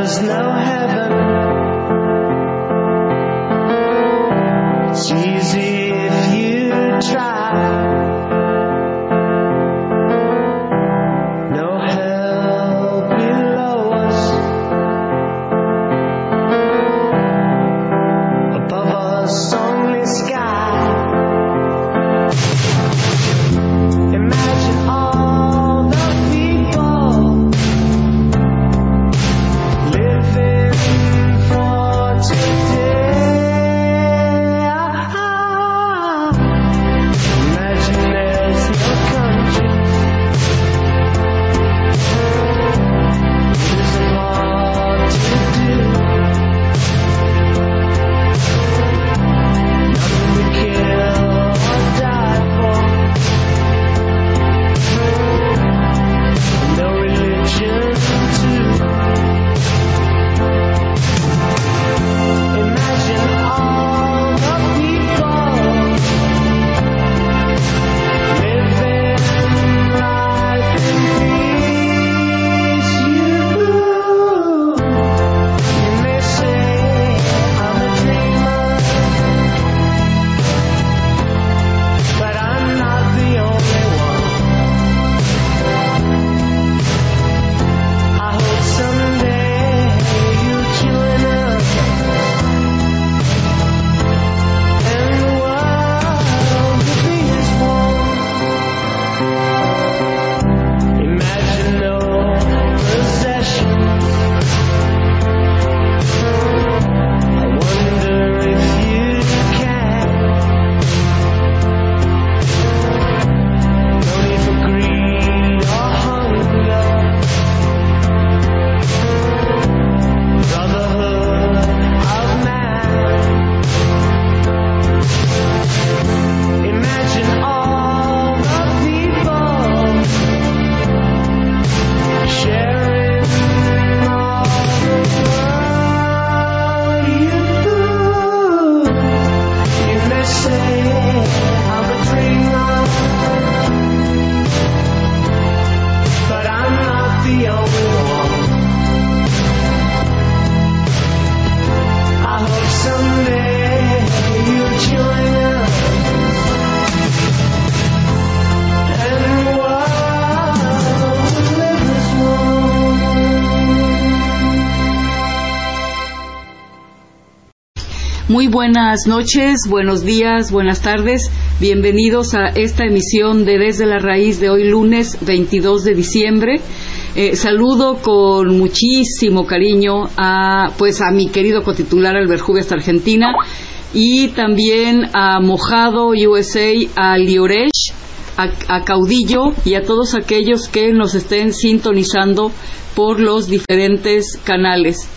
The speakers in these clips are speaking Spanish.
There's no heaven. It's easy if you try. No hell below us. Above us only sky. Imagine all the people living for today. Imagine there's no country. There's a lot to do. Nothing to kill or die for. No religion too. Imagine all the people living life in peace. You may say I'm a dreamer, but I'm not the only one. I hope someday you'll join us, and the world will be as one. Imagine no possessions. I wonder if you can. No need for greed or hunger. Brotherhood of man. Imagine all the people sharing all the world. You may say I'm a dreamer, but I'm not the only one. I hope someday you'll join us, and the world will live as one. Muy buenas noches, buenos días, buenas tardes. Bienvenidos a esta emisión de Desde la Raíz de hoy lunes 22 de diciembre. Saludo con muchísimo cariño a mi querido cotitular Alberjube hasta Argentina, y también a Mojado USA, a Lioresh, a Caudillo y a todos aquellos que nos estén sintonizando por los diferentes canales.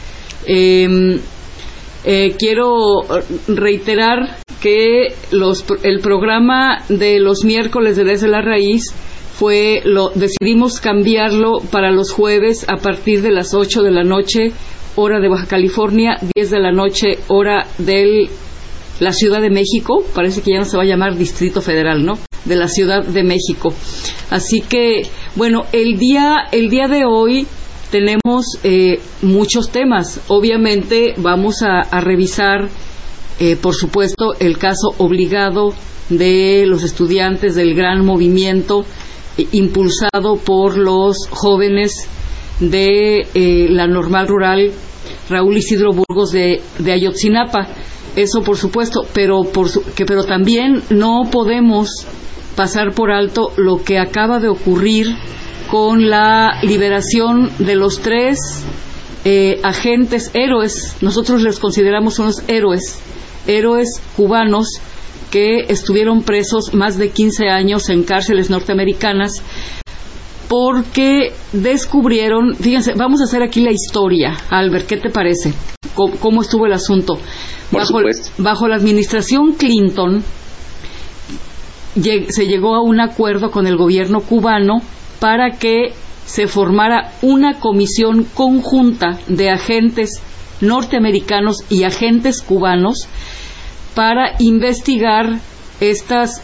Quiero reiterar que el programa de los miércoles de Desde la Raíz decidimos cambiarlo para los jueves a partir de las 8 de la noche, hora de Baja California, 10 de la noche, hora de la Ciudad de México. Parece que ya no se va a llamar Distrito Federal, ¿no? De la Ciudad de México. Así que, bueno, el día de hoy tenemos muchos temas. Obviamente vamos a revisar, por supuesto, el caso obligado de los estudiantes del gran movimiento impulsado por los jóvenes de la Normal Rural Raúl Isidro Burgos de Ayotzinapa. Eso por supuesto, pero también no podemos pasar por alto lo que acaba de ocurrir con la liberación de los 3 agentes héroes. Nosotros les consideramos unos héroes cubanos que estuvieron presos más de 15 años en cárceles norteamericanas porque descubrieron, fíjense, vamos a hacer aquí la historia. Albert, ¿qué te parece? ¿Cómo estuvo el asunto? Bajo la administración Clinton se llegó a un acuerdo con el gobierno cubano para que se formara una comisión conjunta de agentes norteamericanos y agentes cubanos para investigar estas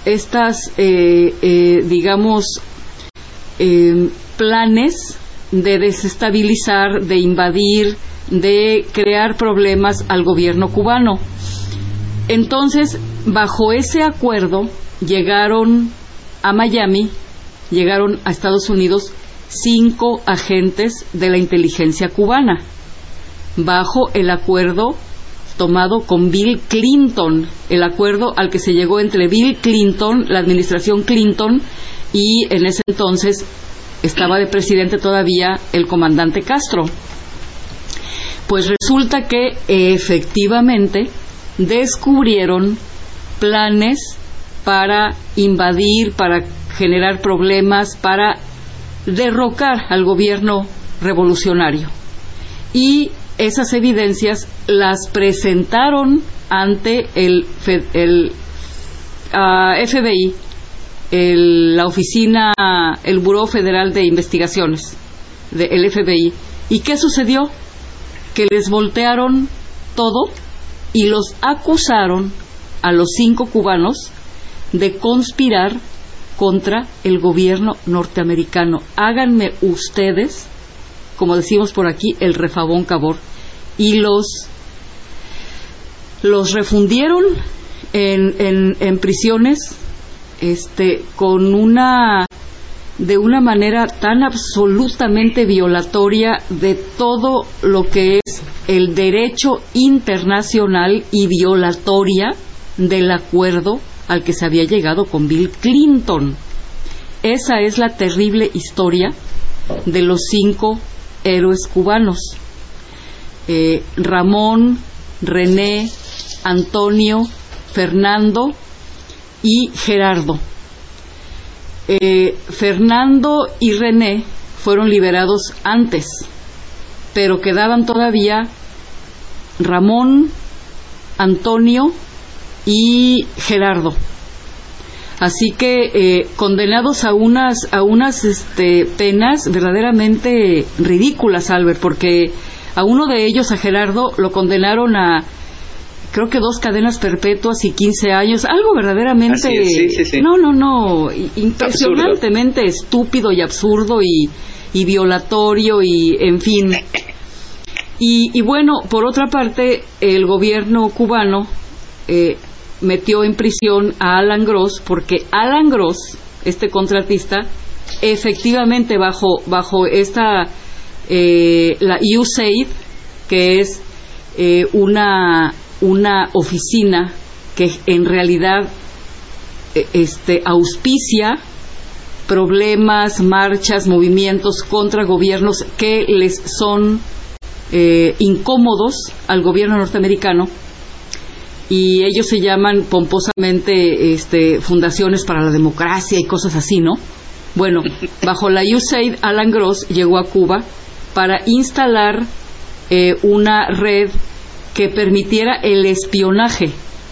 planes de desestabilizar, de invadir, de crear problemas al gobierno cubano. Entonces, bajo ese acuerdo, llegaron a Miami, llegaron a Estados Unidos 5 agentes de la inteligencia cubana, bajo el acuerdo tomado con Bill Clinton, el acuerdo al que se llegó entre Bill Clinton, la administración Clinton, y en ese entonces estaba de presidente todavía el comandante Castro. Pues resulta que efectivamente descubrieron planes para invadir, para generar problemas, para derrocar al gobierno revolucionario. Y esas evidencias las presentaron ante el FBI, la oficina, el Buró Federal de Investigaciones del FBI. ¿Y qué sucedió? Que les voltearon todo y los acusaron a los 5 cubanos de conspirar contra el gobierno norteamericano. Háganme ustedes, como decimos por aquí, el refabón cabor. Y los refundieron en prisiones, de una manera tan absolutamente violatoria de todo lo que es el derecho internacional y violatoria del acuerdo al que se había llegado con Bill Clinton. Esa es la terrible historia de los 5 héroes cubanos: Ramón, René, Antonio, Fernando y Gerardo. Fernando y René fueron liberados antes, pero quedaban todavía Ramón, Antonio y Gerardo. Así que condenados a unas penas verdaderamente ridículas, Albert, porque a uno de ellos, a Gerardo, lo condenaron a, creo que 2 cadenas perpetuas y 15 años, algo verdaderamente, sí. impresionantemente estúpido y absurdo y violatorio, y en fin. Y bueno, por otra parte, el gobierno cubano metió en prisión a Alan Gross, porque Alan Gross, este contratista, efectivamente bajo esta la USAID, que es una oficina que en realidad auspicia problemas, marchas, movimientos contra gobiernos que les son incómodos al gobierno norteamericano, y ellos se llaman pomposamente fundaciones para la democracia y cosas así, ¿no? Bueno, bajo la USAID, Alan Gross llegó a Cuba para instalar una red que permitiera el espionaje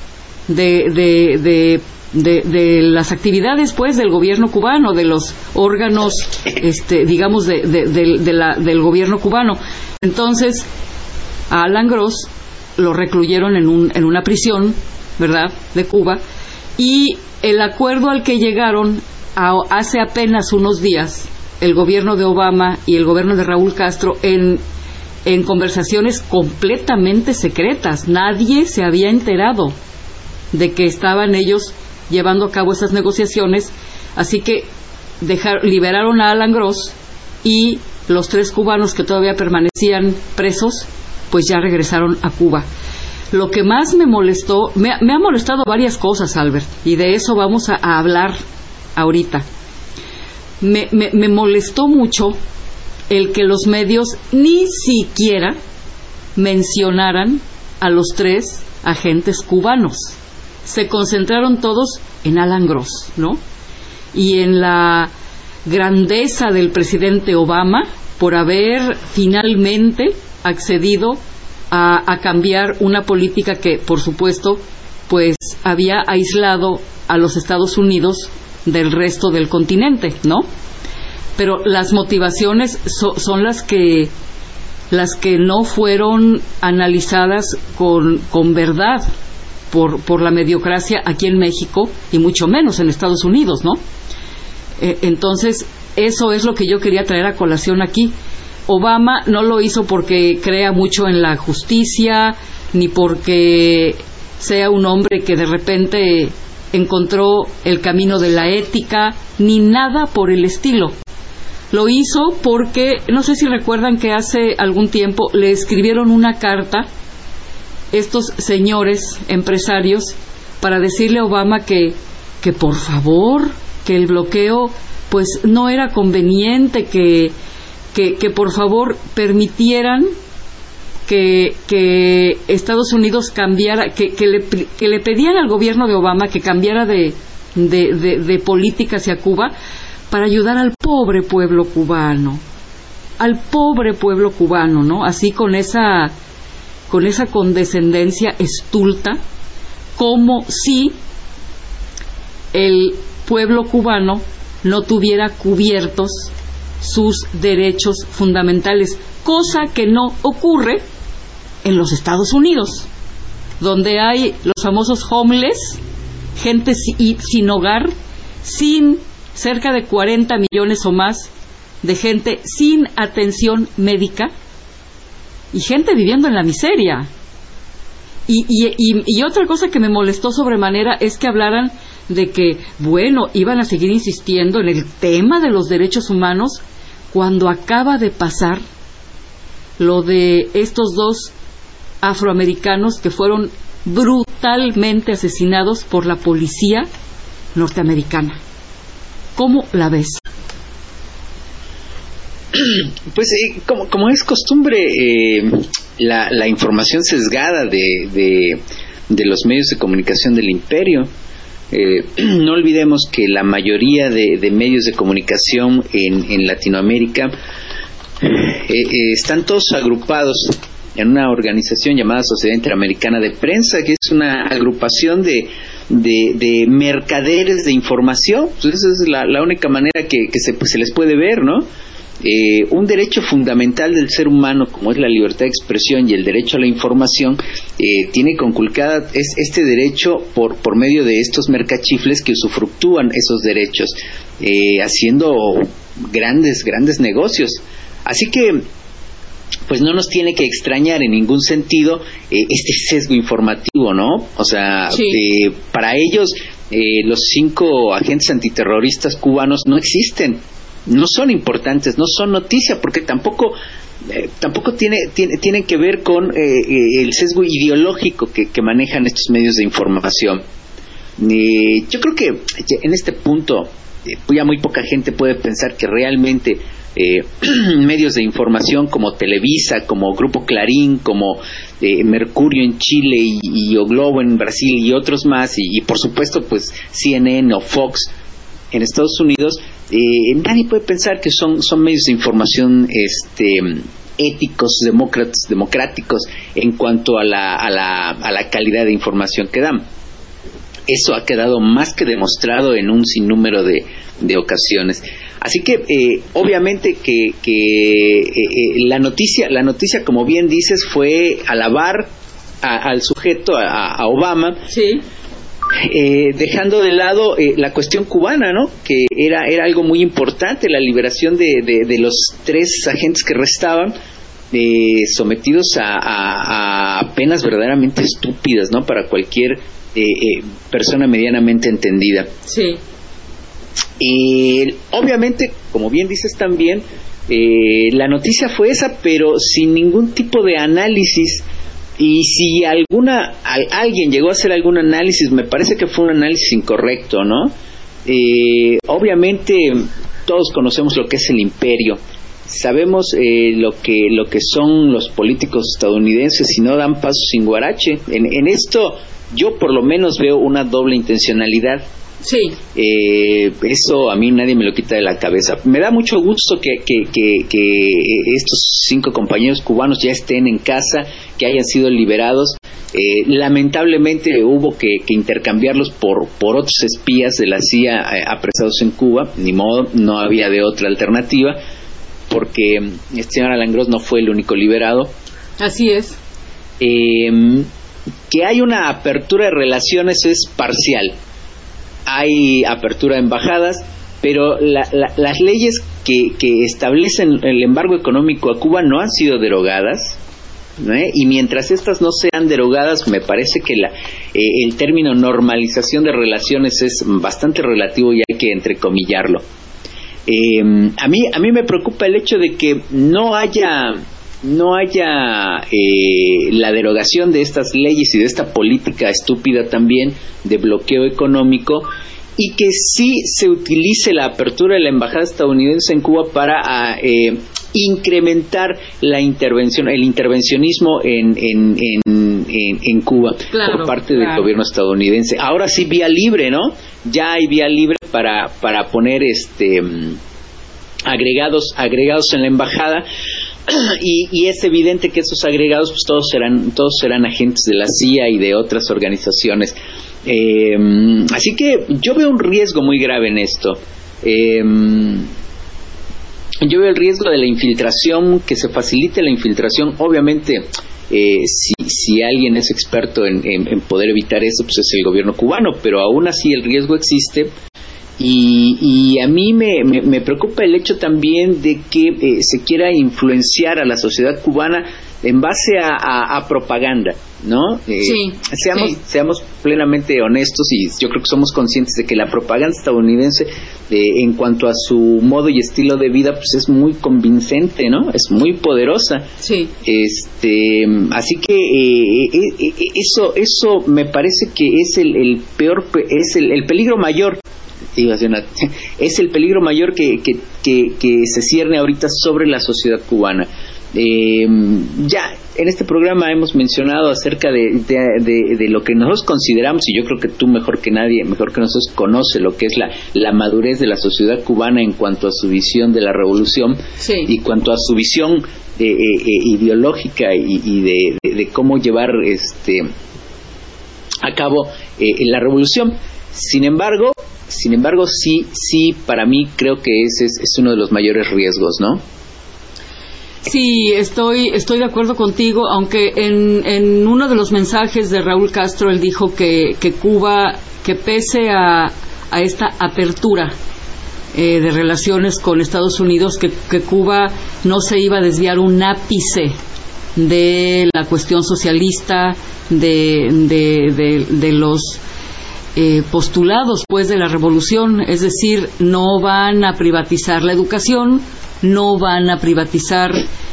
de las actividades, pues, del gobierno cubano, de los órganos, digamos, del gobierno cubano. Entonces, a Alan Gross lo recluyeron en una prisión, ¿verdad?, de Cuba, y el acuerdo al que llegaron hace apenas unos días el gobierno de Obama y el gobierno de Raúl Castro, en conversaciones completamente secretas. Nadie se había enterado de que estaban ellos llevando a cabo esas negociaciones, así que liberaron a Alan Gross, y los 3 cubanos que todavía permanecían presos, pues ya regresaron a Cuba. Lo que más me molestó, me ha molestado varias cosas, Albert, y de eso vamos a hablar ahorita. Me molestó mucho el que los medios ni siquiera mencionaran a los 3 agentes cubanos. Se concentraron todos en Alan Gross, ¿no? Y en la grandeza del presidente Obama por haber finalmente accedido a cambiar una política que, por supuesto, pues había aislado a los Estados Unidos del resto del continente, ¿no? Pero las motivaciones son las que no fueron analizadas con verdad por la mediocracia aquí en México, y mucho menos en Estados Unidos, ¿no? Entonces, eso es lo que yo quería traer a colación aquí. Obama no lo hizo porque crea mucho en la justicia, ni porque sea un hombre que de repente encontró el camino de la ética, ni nada por el estilo. Lo hizo porque, no sé si recuerdan que hace algún tiempo le escribieron una carta estos señores empresarios para decirle a Obama que por favor, que el bloqueo pues no era conveniente, que por favor permitieran que Estados Unidos cambiara, que le pedían al gobierno de Obama que cambiara de política hacia Cuba para ayudar al pobre pueblo cubano, ¿no? Así con esa condescendencia estulta, como si el pueblo cubano no tuviera cubiertos sus derechos fundamentales, cosa que no ocurre en los Estados Unidos, donde hay los famosos homeless, gente sin hogar, sin cerca de 40 millones o más de gente sin atención médica y gente viviendo en la miseria. Y otra cosa que me molestó sobremanera es que hablaran de que, bueno, iban a seguir insistiendo en el tema de los derechos humanos cuando acaba de pasar lo de estos dos afroamericanos que fueron brutalmente asesinados por la policía norteamericana. ¿Cómo la ves? Pues como es costumbre, la información sesgada de los medios de comunicación del imperio. No olvidemos que la mayoría de medios de comunicación en Latinoamérica están todos agrupados en una organización llamada Sociedad Interamericana de Prensa, que es una agrupación de mercaderes de información. Pues esa es la única manera que se les puede ver, ¿no? Un derecho fundamental del ser humano, como es la libertad de expresión y el derecho a la información, tiene conculcada este derecho por medio de estos mercachifles que usufructúan esos derechos, haciendo grandes negocios. Así que pues no nos tiene que extrañar en ningún sentido este sesgo informativo, ¿no? O sea, sí. Para ellos los 5 agentes antiterroristas cubanos no existen, no son importantes, no son noticia, porque tampoco tienen que ver con el sesgo ideológico que manejan estos medios de información. Yo creo que en este punto ya muy poca gente puede pensar que realmente medios de información como Televisa, como Grupo Clarín, como Mercurio en Chile y O Globo en Brasil y otros más, y por supuesto pues CNN o Fox en Estados Unidos, nadie puede pensar que son medios de información éticos, democráticos en cuanto a la calidad de información que dan. Eso ha quedado más que demostrado en un sinnúmero de ocasiones. Así que obviamente que la noticia, como bien dices, fue alabar al sujeto, a Obama, sí. Dejando de lado la cuestión cubana, ¿no? Que era algo muy importante, la liberación de los 3 agentes que restaban, sometidos a penas verdaderamente estúpidas, ¿no? Para cualquier persona medianamente entendida. Sí. Obviamente, como bien dices también, la noticia fue esa, pero sin ningún tipo de análisis. Y si alguien llegó a hacer algún análisis, me parece que fue un análisis incorrecto, ¿no? Obviamente todos conocemos lo que es el imperio, sabemos lo que son los políticos estadounidenses, y no dan paso sin guarache. En esto yo por lo menos veo una doble intencionalidad. Sí. Eso a mí nadie me lo quita de la cabeza. Me da mucho gusto que estos 5 compañeros cubanos ya estén en casa, que hayan sido liberados. Lamentablemente hubo que intercambiarlos por otros espías de la CIA apresados en Cuba. Ni modo, no había de otra alternativa, porque este señor Alan Gross no fue el único liberado. Así es. Que hay una apertura de relaciones es parcial. Hay apertura de embajadas, pero las leyes que establecen el embargo económico a Cuba no han sido derogadas, ¿no? Y mientras estas no sean derogadas, me parece que el término normalización de relaciones es bastante relativo y hay que entrecomillarlo. A mí me preocupa el hecho de que no haya la derogación de estas leyes y de esta política estúpida también de bloqueo económico, y que sí se utilice la apertura de la embajada estadounidense en Cuba para incrementar la intervención, el intervencionismo en Cuba, claro, por parte del gobierno estadounidense. Ahora sí, vía libre, ¿no? Ya hay vía libre para poner agregados en la embajada. Y es evidente que esos agregados pues todos serán agentes de la CIA y de otras organizaciones. Así que yo veo un riesgo muy grave en esto. Yo veo el riesgo de la infiltración, que se facilite la infiltración. Obviamente, si alguien es experto en poder evitar eso, pues es el gobierno cubano, pero aún así el riesgo existe. Y a mí me preocupa el hecho también de que se quiera influenciar a la sociedad cubana en base a propaganda, ¿no? Seamos plenamente honestos, y yo creo que somos conscientes de que la propaganda estadounidense en cuanto a su modo y estilo de vida pues es muy convincente, ¿no? Es muy poderosa. Sí. Así que eso me parece que es el peor, es el peligro mayor. Es el peligro mayor que se cierne ahorita sobre la sociedad cubana. Ya en este programa hemos mencionado acerca de lo que nosotros consideramos, y yo creo que tú mejor que nadie, mejor que nosotros, conoce lo que es la madurez de la sociedad cubana en cuanto a su visión de la revolución, sí, y cuanto a su visión ideológica y de cómo llevar a cabo la revolución. Sin embargo, sí, para mí creo que ese es uno de los mayores riesgos, ¿no? Sí, estoy de acuerdo contigo, aunque en uno de los mensajes de Raúl Castro él dijo que Cuba, que pese a esta apertura de relaciones con Estados Unidos, que Cuba no se iba a desviar un ápice de la cuestión socialista, de los postulados pues de la revolución, es decir, no van a privatizar la educación, no van a privatizar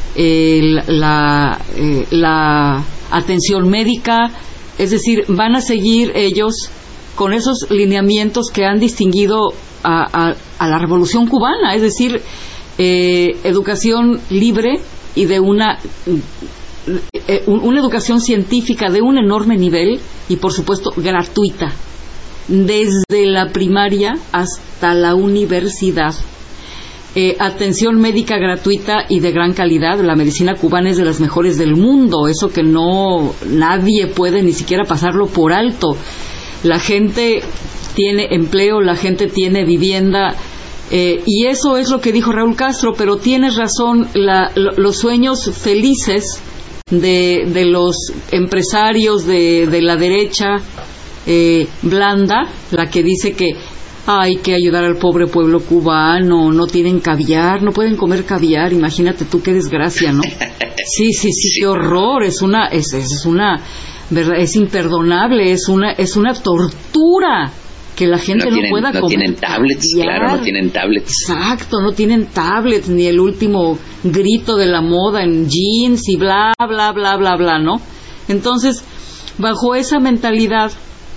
la atención médica, es decir, van a seguir ellos con esos lineamientos que han distinguido a la revolución cubana, es decir, educación libre y de una educación científica de un enorme nivel y por supuesto gratuita, desde la primaria hasta la universidad. Atención médica gratuita y de gran calidad. La medicina cubana es de las mejores del mundo, eso que nadie puede ni siquiera pasarlo por alto. La gente tiene empleo, la gente tiene vivienda, y eso es lo que dijo Raúl Castro, pero tienes razón, los sueños felices de los empresarios de la derecha blanda, la que dice que hay que ayudar al pobre pueblo cubano, no tienen caviar, no pueden comer caviar, imagínate tú qué desgracia, ¿no? Sí, qué horror, es imperdonable, es una tortura que la gente no pueda comer. No tienen tablets, caviar. Claro, no tienen tablets. Exacto, no tienen tablets, ni el último grito de la moda en jeans y bla, bla, bla, bla, bla, ¿no? Entonces, bajo esa mentalidad,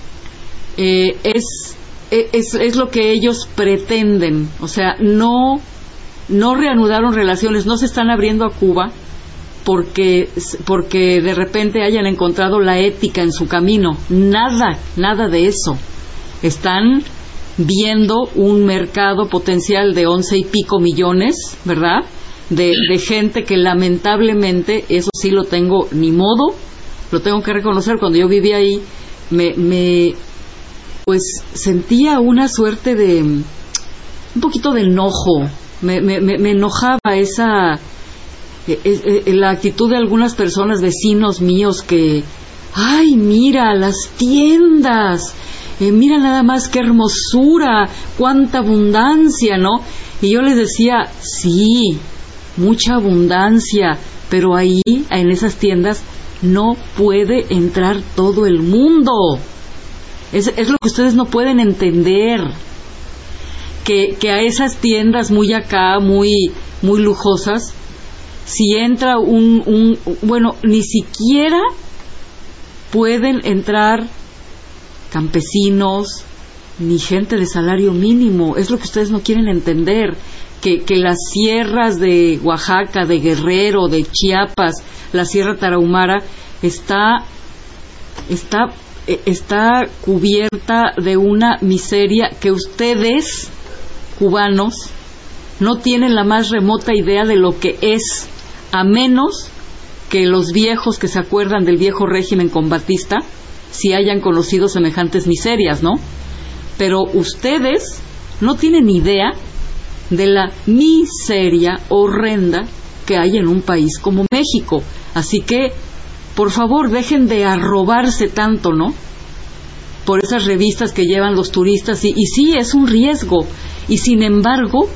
es lo que ellos pretenden, o sea, no reanudaron relaciones, no se están abriendo a Cuba porque de repente hayan encontrado la ética en su camino, nada de eso. Están viendo un mercado potencial de 11 y pico millones, ¿verdad? De gente que lamentablemente, eso sí lo tengo, ni modo, lo tengo que reconocer, cuando yo vivía ahí, pues sentía una suerte de un poquito de enojo, me enojaba la actitud de algunas personas, vecinos míos, que ay, mira las tiendas, mira nada más qué hermosura, cuánta abundancia, ¿no? Y yo les decía, sí, mucha abundancia, pero ahí, en esas tiendas, no puede entrar todo el mundo. Es lo que ustedes no pueden entender. Que a esas tiendas muy acá, muy lujosas, si entra bueno, ni siquiera pueden entrar campesinos ni gente de salario mínimo. Es lo que ustedes no quieren entender. Que las sierras de Oaxaca, de Guerrero, de Chiapas, la Sierra Tarahumara está cubierta de una miseria que ustedes, cubanos, no tienen la más remota idea de lo que es, a menos que los viejos que se acuerdan del viejo régimen con Batista si hayan conocido semejantes miserias, ¿no? Pero ustedes no tienen idea de la miseria horrenda que hay en un país como México. Así que, por favor, dejen de arrobarse tanto, ¿no? Por esas revistas que llevan los turistas, y sí, es un riesgo, y sin embargo,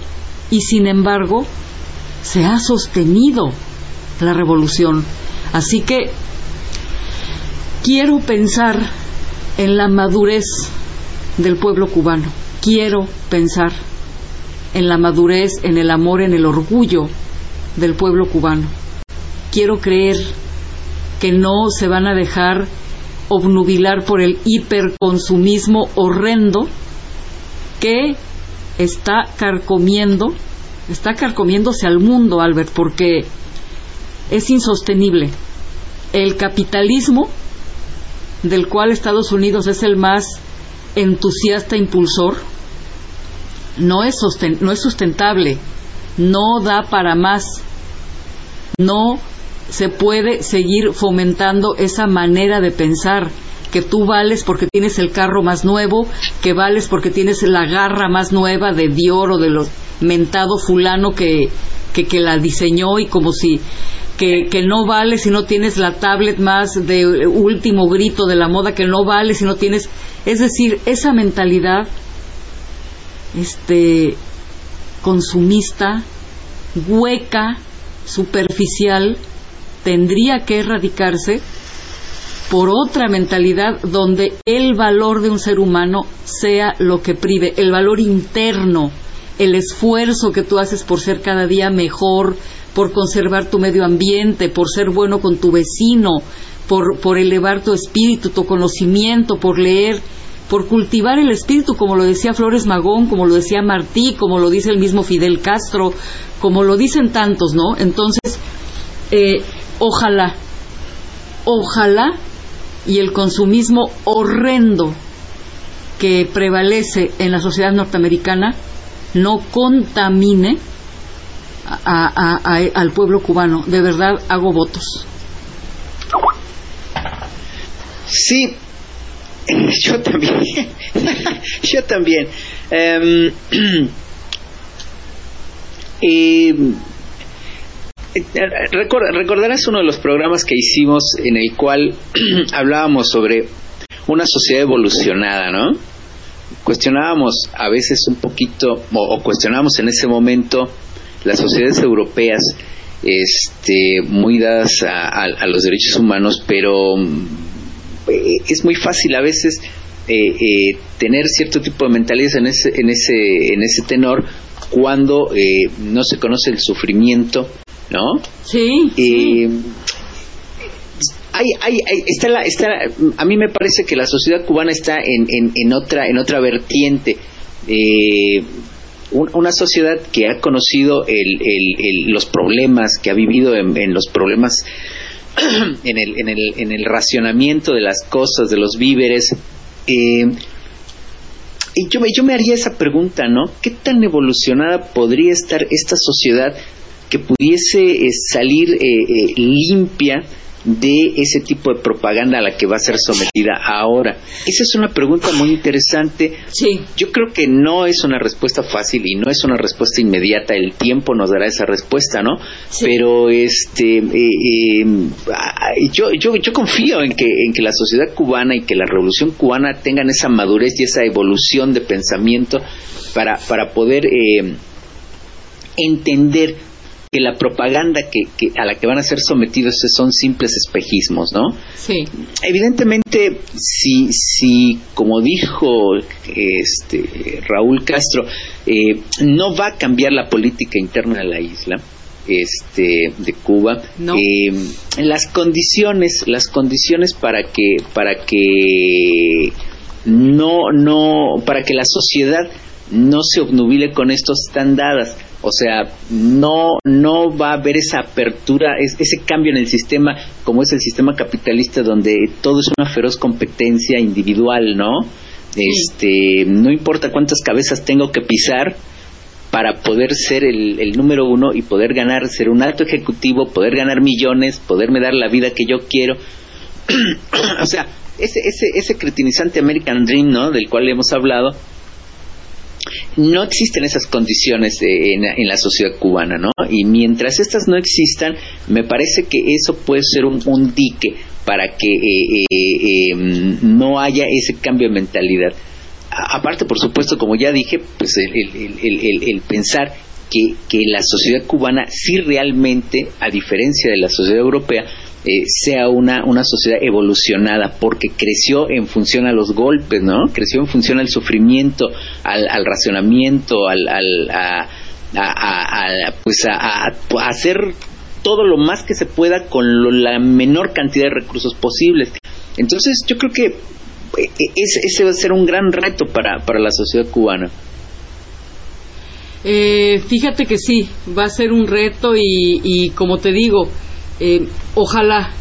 se ha sostenido la revolución. Así que quiero pensar en la madurez del pueblo cubano, quiero pensar en la madurez, en el amor, en el orgullo del pueblo cubano. Quiero creer que no se van a dejar obnubilar por el hiperconsumismo horrendo que está carcomiéndose al mundo, Albert, porque es insostenible. El capitalismo, del cual Estados Unidos es el más entusiasta impulsor, no es sustentable, no da para más, no se puede seguir fomentando esa manera de pensar, que tú vales porque tienes el carro más nuevo, que vales porque tienes la garra más nueva de Dior o de los mentado fulano que la diseñó, y como si que no vale si no tienes la tablet más de último grito de la moda, que no vale si no tienes, es decir, esa mentalidad consumista, hueca, superficial, tendría que erradicarse por otra mentalidad donde el valor de un ser humano sea lo que prive, el valor interno, el esfuerzo que tú haces por ser cada día mejor, por conservar tu medio ambiente, por ser bueno con tu vecino, por elevar tu espíritu, tu conocimiento, por leer, por cultivar el espíritu, como lo decía Flores Magón, como lo decía Martí, como lo dice el mismo Fidel Castro, como lo dicen tantos, ¿no? Entonces, ojalá, y el consumismo horrendo que prevalece en la sociedad norteamericana no contamine al pueblo cubano. De verdad, hago votos. Sí, yo también. Yo también. Recordarás uno de los programas que hicimos en el cual hablábamos sobre una sociedad evolucionada, ¿no? Cuestionábamos a veces un poquito, o cuestionábamos en ese momento las sociedades europeas, muy dadas a los derechos humanos, pero es muy fácil a veces tener cierto tipo de mentalidades en ese tenor cuando no se conoce el sufrimiento, ¿no? Sí. A mí me parece que la sociedad cubana está en otra vertiente. Una sociedad que ha conocido los problemas, que ha vivido en los problemas, en el racionamiento de las cosas, de los víveres. Y yo me haría esa pregunta, ¿no? ¿Qué tan evolucionada podría estar esta sociedad que pudiese salir limpia de ese tipo de propaganda a la que va a ser sometida ahora? Esa es una pregunta muy interesante. Sí. Yo creo que no es una respuesta fácil y no es una respuesta inmediata. El tiempo nos dará esa respuesta, ¿no? Sí. Pero yo confío en que la sociedad cubana y que la revolución cubana tengan esa madurez y esa evolución de pensamiento para poder entender que la propaganda a la que van a ser sometidos son simples espejismos, ¿no? Sí. Evidentemente, si como dijo Raúl Castro, no va a cambiar la política interna de la isla de Cuba, no. Las condiciones para que la sociedad no se obnubile con esto están dadas. O sea, no va a haber esa apertura, ese cambio en el sistema, como es el sistema capitalista, donde todo es una feroz competencia individual, ¿no? Sí. No importa cuántas cabezas tengo que pisar para poder ser el número uno y poder ganar, ser un alto ejecutivo, poder ganar millones, poderme dar la vida que yo quiero. O sea, ese cretinizante American Dream, ¿no?, del cual hemos hablado, no existen esas condiciones en la sociedad cubana, ¿no? Y mientras estas no existan, me parece que eso puede ser un dique para que no haya ese cambio de mentalidad. Aparte, por supuesto, como ya dije, pues el pensar que la sociedad cubana sí realmente, a diferencia de la sociedad europea, sea una sociedad evolucionada, porque creció en función a los golpes, ¿no? Creció en función al sufrimiento, al racionamiento, a hacer todo lo más que se pueda con la menor cantidad de recursos posibles. Entonces, yo creo que ese va a ser un gran reto para la sociedad cubana. Fíjate que sí, va a ser un reto y como te digo, ojalá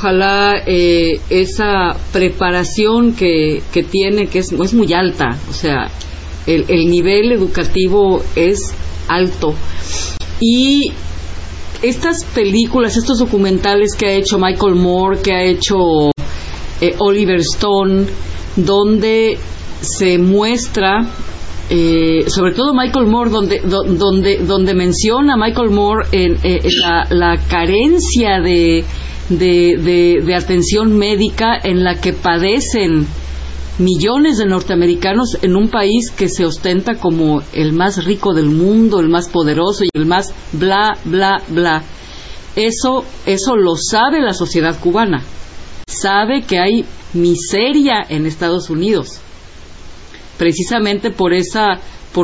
esa preparación que tiene, que es muy alta, o sea, el nivel educativo es alto. Y estas películas, estos documentales que ha hecho Michael Moore, que ha hecho Oliver Stone, donde se muestra, sobre todo Michael Moore, donde menciona Michael Moore la carencia de atención médica en la que padecen millones de norteamericanos en un país que se ostenta como el más rico del mundo, el más poderoso y el más bla, bla, bla. Eso lo sabe la sociedad cubana. Sabe que hay miseria en Estados Unidos. Precisamente por esos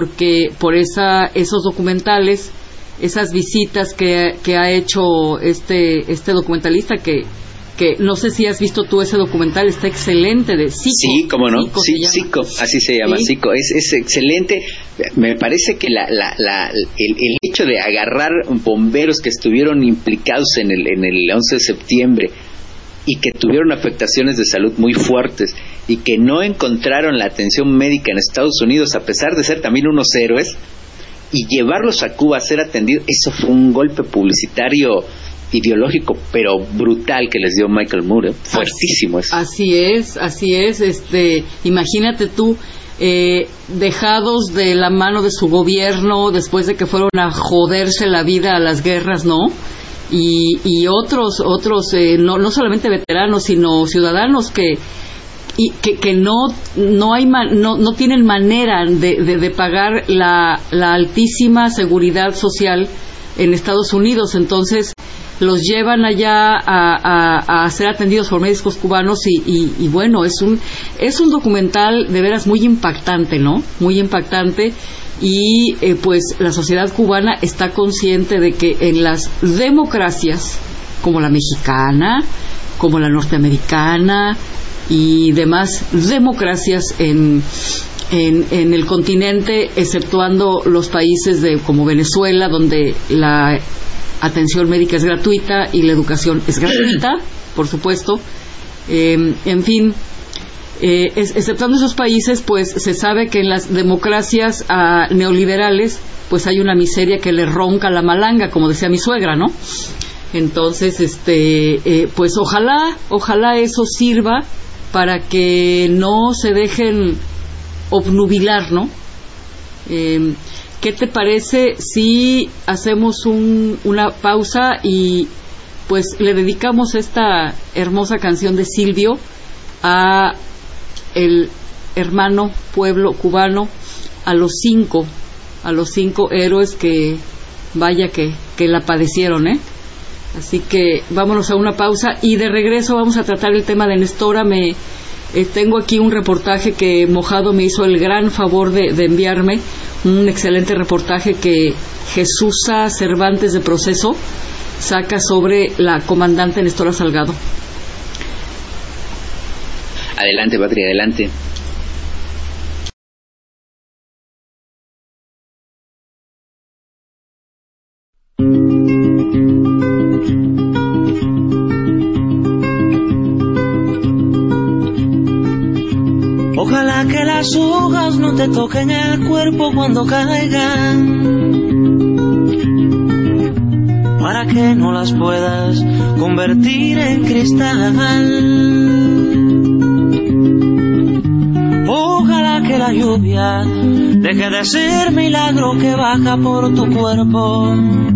documentales, esas visitas que ha hecho este documentalista que no sé si has visto tú ese documental, está excelente, de Zico. Sí, cómo no, Zico, así se llama, ¿sí? Zico, es excelente. Me parece que el hecho de agarrar bomberos que estuvieron implicados en el 11 de septiembre y que tuvieron afectaciones de salud muy fuertes y que no encontraron la atención médica en Estados Unidos, a pesar de ser también unos héroes, y llevarlos a Cuba a ser atendidos, eso fue un golpe publicitario ideológico, pero brutal, que les dio Michael Moore, fuertísimo eso. Así es, imagínate tú, dejados de la mano de su gobierno después de que fueron a joderse la vida a las guerras, ¿no? Y otros no solamente veteranos, sino ciudadanos que no tienen manera de pagar la altísima seguridad social en Estados Unidos. Entonces los llevan allá a ser atendidos por médicos cubanos y bueno, es un documental de veras muy impactante, ¿no? Muy impactante. Y pues la sociedad cubana está consciente de que en las democracias como la mexicana, como la norteamericana y demás democracias en el continente, exceptuando los países como Venezuela, donde la atención médica es gratuita y la educación es gratuita, por supuesto, en fin, exceptuando esos países, pues se sabe que en las democracias neoliberales pues hay una miseria que le ronca la malanga, como decía mi suegra, ¿no? Entonces, pues ojalá eso sirva para que no se dejen obnubilar, ¿no? ¿Qué te parece si hacemos una pausa y pues le dedicamos esta hermosa canción de Silvio a el hermano pueblo cubano, a los cinco héroes que vaya que la padecieron, ¿eh? Así que vámonos a una pausa y de regreso vamos a tratar el tema de Nestora. Tengo aquí un reportaje que Mojado me hizo el gran favor de enviarme, un excelente reportaje que Jesusa Cervantes de Proceso saca sobre la comandante Nestora Salgado. Adelante, Patria, adelante. Ojalá que las hojas no te toquen el cuerpo cuando caigan, para que no las puedas convertir en cristal. Ojalá que la lluvia deje de ser milagro que baja por tu cuerpo.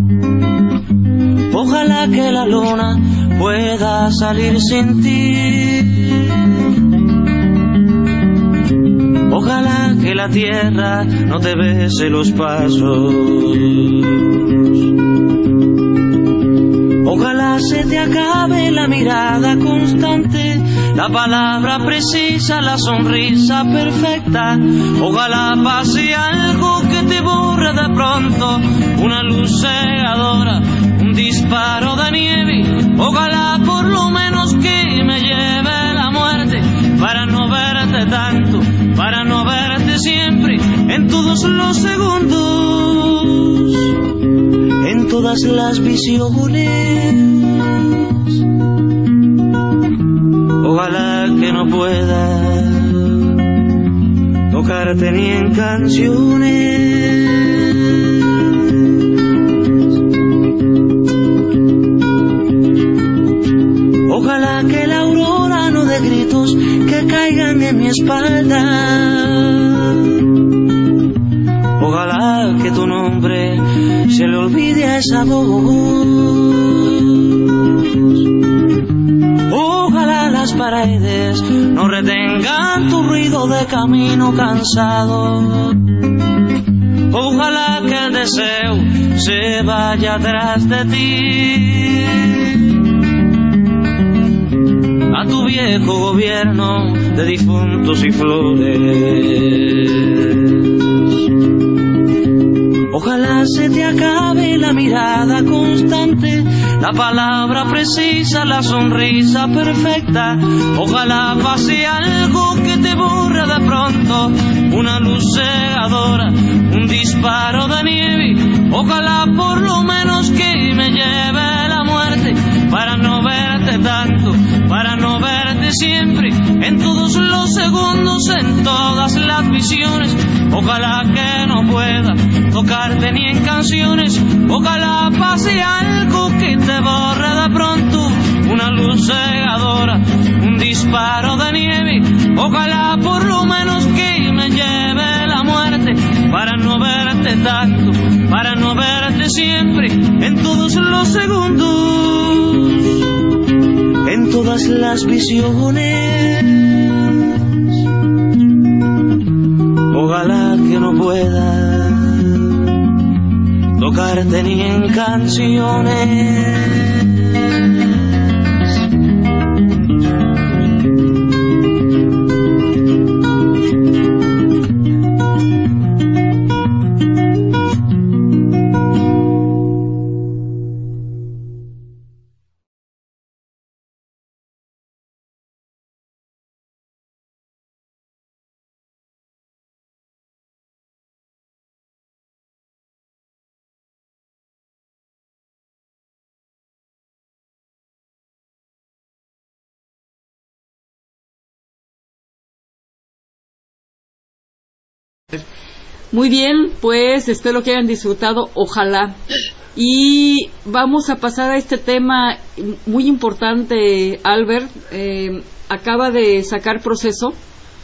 Ojalá que la luna pueda salir sin ti. Ojalá que la tierra no te bese los pasos. Ojalá se te acabe la mirada constante, la palabra precisa, la sonrisa perfecta. Ojalá pase algo que te borre de pronto, una luz cegadora, un disparo de nieve. Ojalá por lo menos que me lleve la muerte, para no verte tanto, para no verte siempre, en todos los segundos, en todas las visiones. Ojalá que no pueda tocarte ni en canciones. Ojalá que la aurora no dé gritos que caigan en mi espalda. Ojalá que tu nombre se le olvide a esa voz. Ojalá las paredes no retengan tu ruido de camino cansado. Ojalá que el deseo se vaya atrás de ti, a tu viejo gobierno de difuntos y flores. Ojalá se te acabe la mirada constante, la palabra precisa, la sonrisa perfecta. Ojalá pase algo que te borre de pronto, una luz cegadora, un disparo de nieve. Ojalá por lo menos que me lleve la muerte, para no verte tanto, para no verte siempre, en todos los segundos, en todas las visiones. Ojalá que no pueda tocarte ni en canciones. Ojalá pase algo que te borre de pronto, una luz cegadora, un disparo de nieve. Ojalá por lo menos que me lleve la muerte, para no verte tanto, para no verte siempre, en todos los segundos, en todas las visiones. Ojalá que no pueda tocarte ni en canciones. Muy bien, pues espero que hayan disfrutado, ojalá, Y vamos a pasar a este tema muy importante, Albert. Acaba de sacar Proceso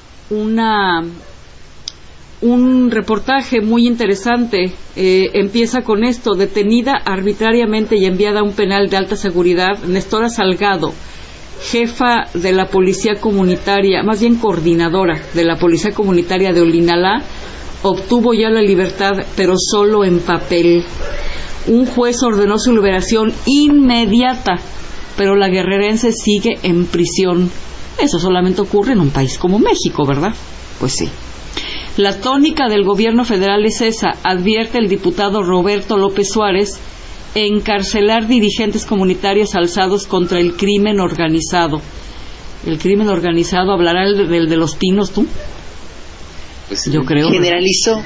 un reportaje muy interesante. Empieza con esto: detenida arbitrariamente y enviada a un penal de alta seguridad, Nestora Salgado, jefa de la policía comunitaria, más bien coordinadora de la policía comunitaria de Olinalá, obtuvo ya la libertad, pero solo en papel. Un juez ordenó su liberación inmediata, pero la guerrerense sigue en prisión. Eso solamente ocurre en un país como México, ¿verdad? Pues sí. La tónica del gobierno federal es esa, advierte el diputado Roberto López Suárez, encarcelar dirigentes comunitarios alzados contra el crimen organizado. ¿El crimen organizado hablará el de los Pinos, tú? Pues yo creo. Generalizó.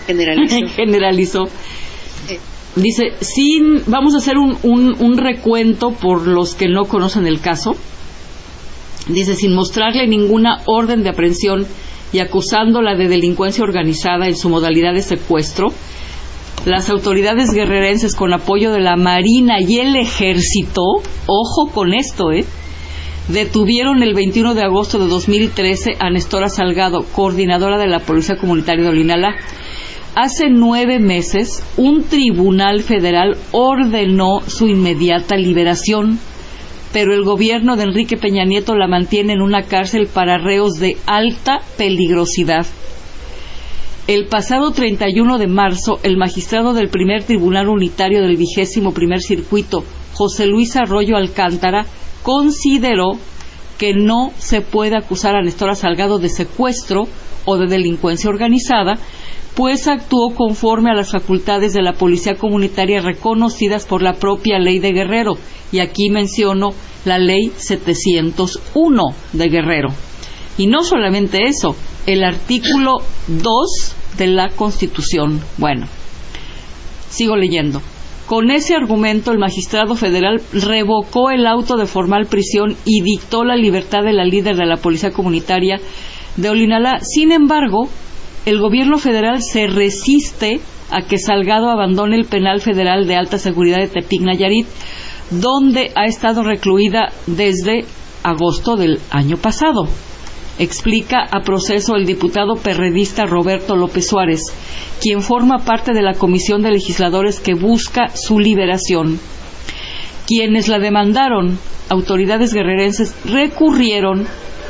Dice, vamos a hacer un recuento por los que no conocen el caso. Dice, sin mostrarle ninguna orden de aprehensión y acusándola de delincuencia organizada en su modalidad de secuestro, las autoridades guerrerenses, con apoyo de la Marina y el Ejército, ojo con esto, detuvieron el 21 de agosto de 2013 a Nestora Salgado, coordinadora de la Policía Comunitaria de Olinalá. Hace 9 meses, un tribunal federal ordenó su inmediata liberación, pero el gobierno de Enrique Peña Nieto la mantiene en una cárcel para reos de alta peligrosidad. El pasado 31 de marzo, el magistrado del primer tribunal unitario del 21º Circuito, José Luis Arroyo Alcántara, consideró que no se puede acusar a Nestora Salgado de secuestro o de delincuencia organizada, pues actuó conforme a las facultades de la policía comunitaria reconocidas por la propia ley de Guerrero, y aquí menciono la ley 701 de Guerrero. Y no solamente eso, el artículo 2 de la Constitución. Bueno, sigo leyendo. Con ese argumento, el magistrado federal revocó el auto de formal prisión y dictó la libertad de la líder de la policía comunitaria de Olinalá. Sin embargo, el gobierno federal se resiste a que Salgado abandone el penal federal de alta seguridad de Tepic, Nayarit, donde ha estado recluida desde agosto del año pasado. Explica a Proceso el diputado perredista Roberto López Suárez, quien forma parte de la comisión de legisladores que busca su liberación. Quienes la demandaron, autoridades guerrerenses, recurrieron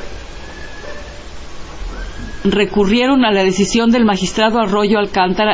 a la decisión del magistrado Arroyo Alcántara,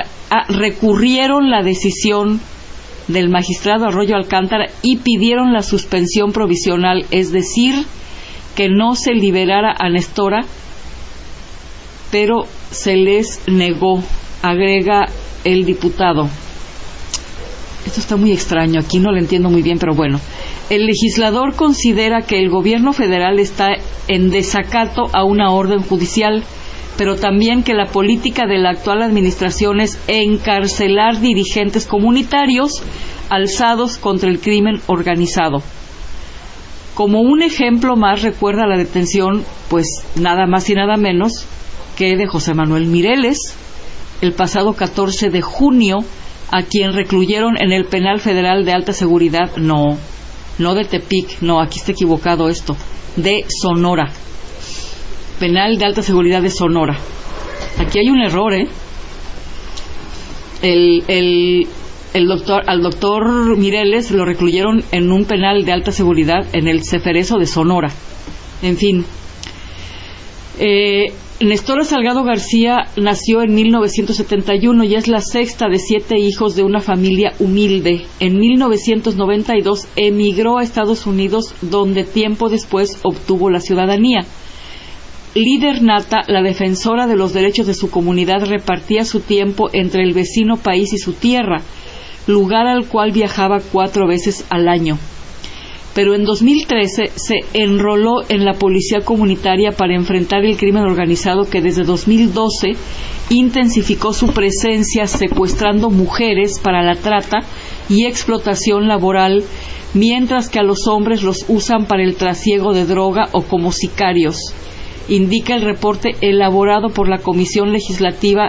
y pidieron la suspensión provisional, es decir, que no se liberara a Nestora, pero se les negó, agrega el diputado. Esto está muy extraño, aquí no lo entiendo muy bien, pero bueno. El legislador considera que el gobierno federal está en desacato a una orden judicial, pero también que la política de la actual administración es encarcelar dirigentes comunitarios alzados contra el crimen organizado. Como un ejemplo más, recuerda la detención, pues nada más y nada menos que de José Manuel Mireles, el pasado 14 de junio, a quien recluyeron en el penal federal de alta seguridad, no de Tepic, no, aquí está equivocado esto, de Sonora. Penal de alta seguridad de Sonora. Aquí hay un error, Al doctor Mireles lo recluyeron en un penal de alta seguridad en el Ceferezo de Sonora. En fin. Nestora Salgado García nació en 1971 y es la sexta de 7 hijos de una familia humilde. En 1992 emigró a Estados Unidos, donde tiempo después obtuvo la ciudadanía. Líder nata, la defensora de los derechos de su comunidad repartía su tiempo entre el vecino país y su tierra, lugar al cual viajaba 4 veces al año. Pero en 2013 se enroló en la policía comunitaria para enfrentar el crimen organizado, que desde 2012 intensificó su presencia secuestrando mujeres para la trata y explotación laboral, mientras que a los hombres los usan para el trasiego de droga o como sicarios. Indica el reporte elaborado por la Comisión Legislativa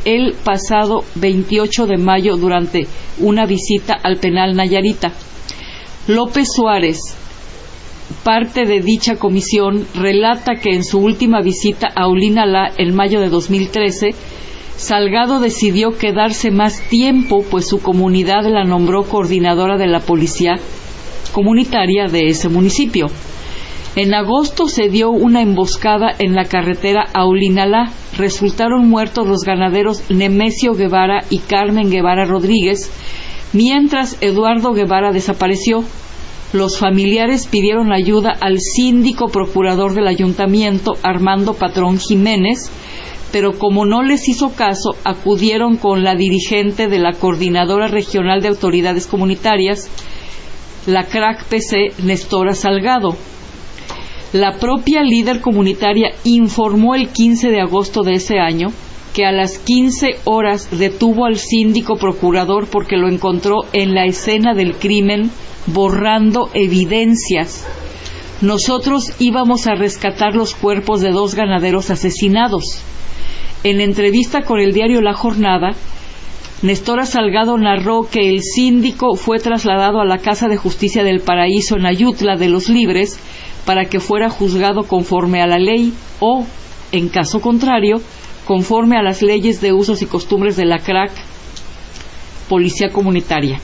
el pasado 28 de mayo durante una visita al penal Nayarita. López Suárez, parte de dicha comisión, relata que en su última visita a Aulinalá en mayo de 2013, Salgado decidió quedarse más tiempo, pues su comunidad la nombró coordinadora de la policía comunitaria de ese municipio. En agosto se dio una emboscada en la carretera Aulinalá. Resultaron muertos los ganaderos Nemesio Guevara y Carmen Guevara Rodríguez, mientras Eduardo Guevara desapareció. Los familiares pidieron ayuda al síndico procurador del ayuntamiento, Armando Patrón Jiménez, pero como no les hizo caso, acudieron con la dirigente de la Coordinadora Regional de Autoridades Comunitarias, la CRAC-PC, Nestora Salgado. La propia líder comunitaria informó el 15 de agosto de ese año que a las 15 horas detuvo al síndico procurador porque lo encontró en la escena del crimen borrando evidencias. Nosotros íbamos a rescatar los cuerpos de 2 ganaderos asesinados. En entrevista con el diario La Jornada, Nestora Salgado narró que el síndico fue trasladado a la Casa de Justicia del Paraíso en Ayutla de los Libres para que fuera juzgado conforme a la ley o, en caso contrario, conforme a las leyes de usos y costumbres de la CRAC, Policía Comunitaria.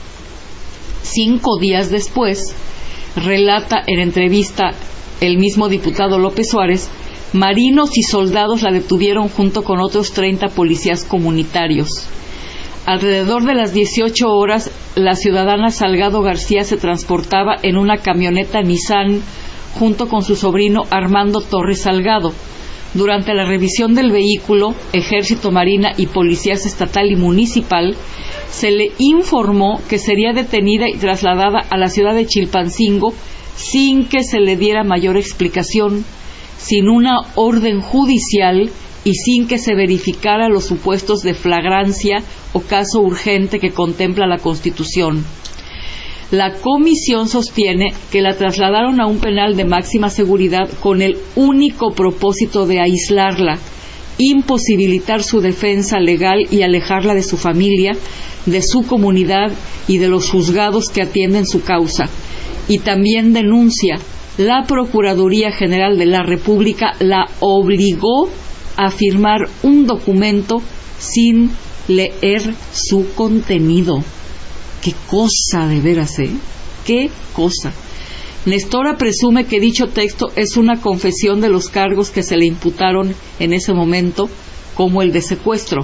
5 días después, relata en entrevista el mismo diputado López Suárez, marinos y soldados la detuvieron junto con otros 30 policías comunitarios. Alrededor de las 18 horas, la ciudadana Salgado García se transportaba en una camioneta Nissan junto con su sobrino Armando Torres Salgado. Durante la revisión del vehículo, Ejército, Marina y Policías Estatal y Municipal, se le informó que sería detenida y trasladada a la ciudad de Chilpancingo sin que se le diera mayor explicación, sin una orden judicial y sin que se verificara los supuestos de flagrancia o caso urgente que contempla la Constitución. La comisión sostiene que la trasladaron a un penal de máxima seguridad con el único propósito de aislarla, imposibilitar su defensa legal y alejarla de su familia, de su comunidad y de los juzgados que atienden su causa. Y también denuncia: la Procuraduría General de la República la obligó a firmar un documento sin leer su contenido. ¡Qué cosa, de veras, qué cosa! Nestora presume que dicho texto es una confesión de los cargos que se le imputaron en ese momento, como el de secuestro.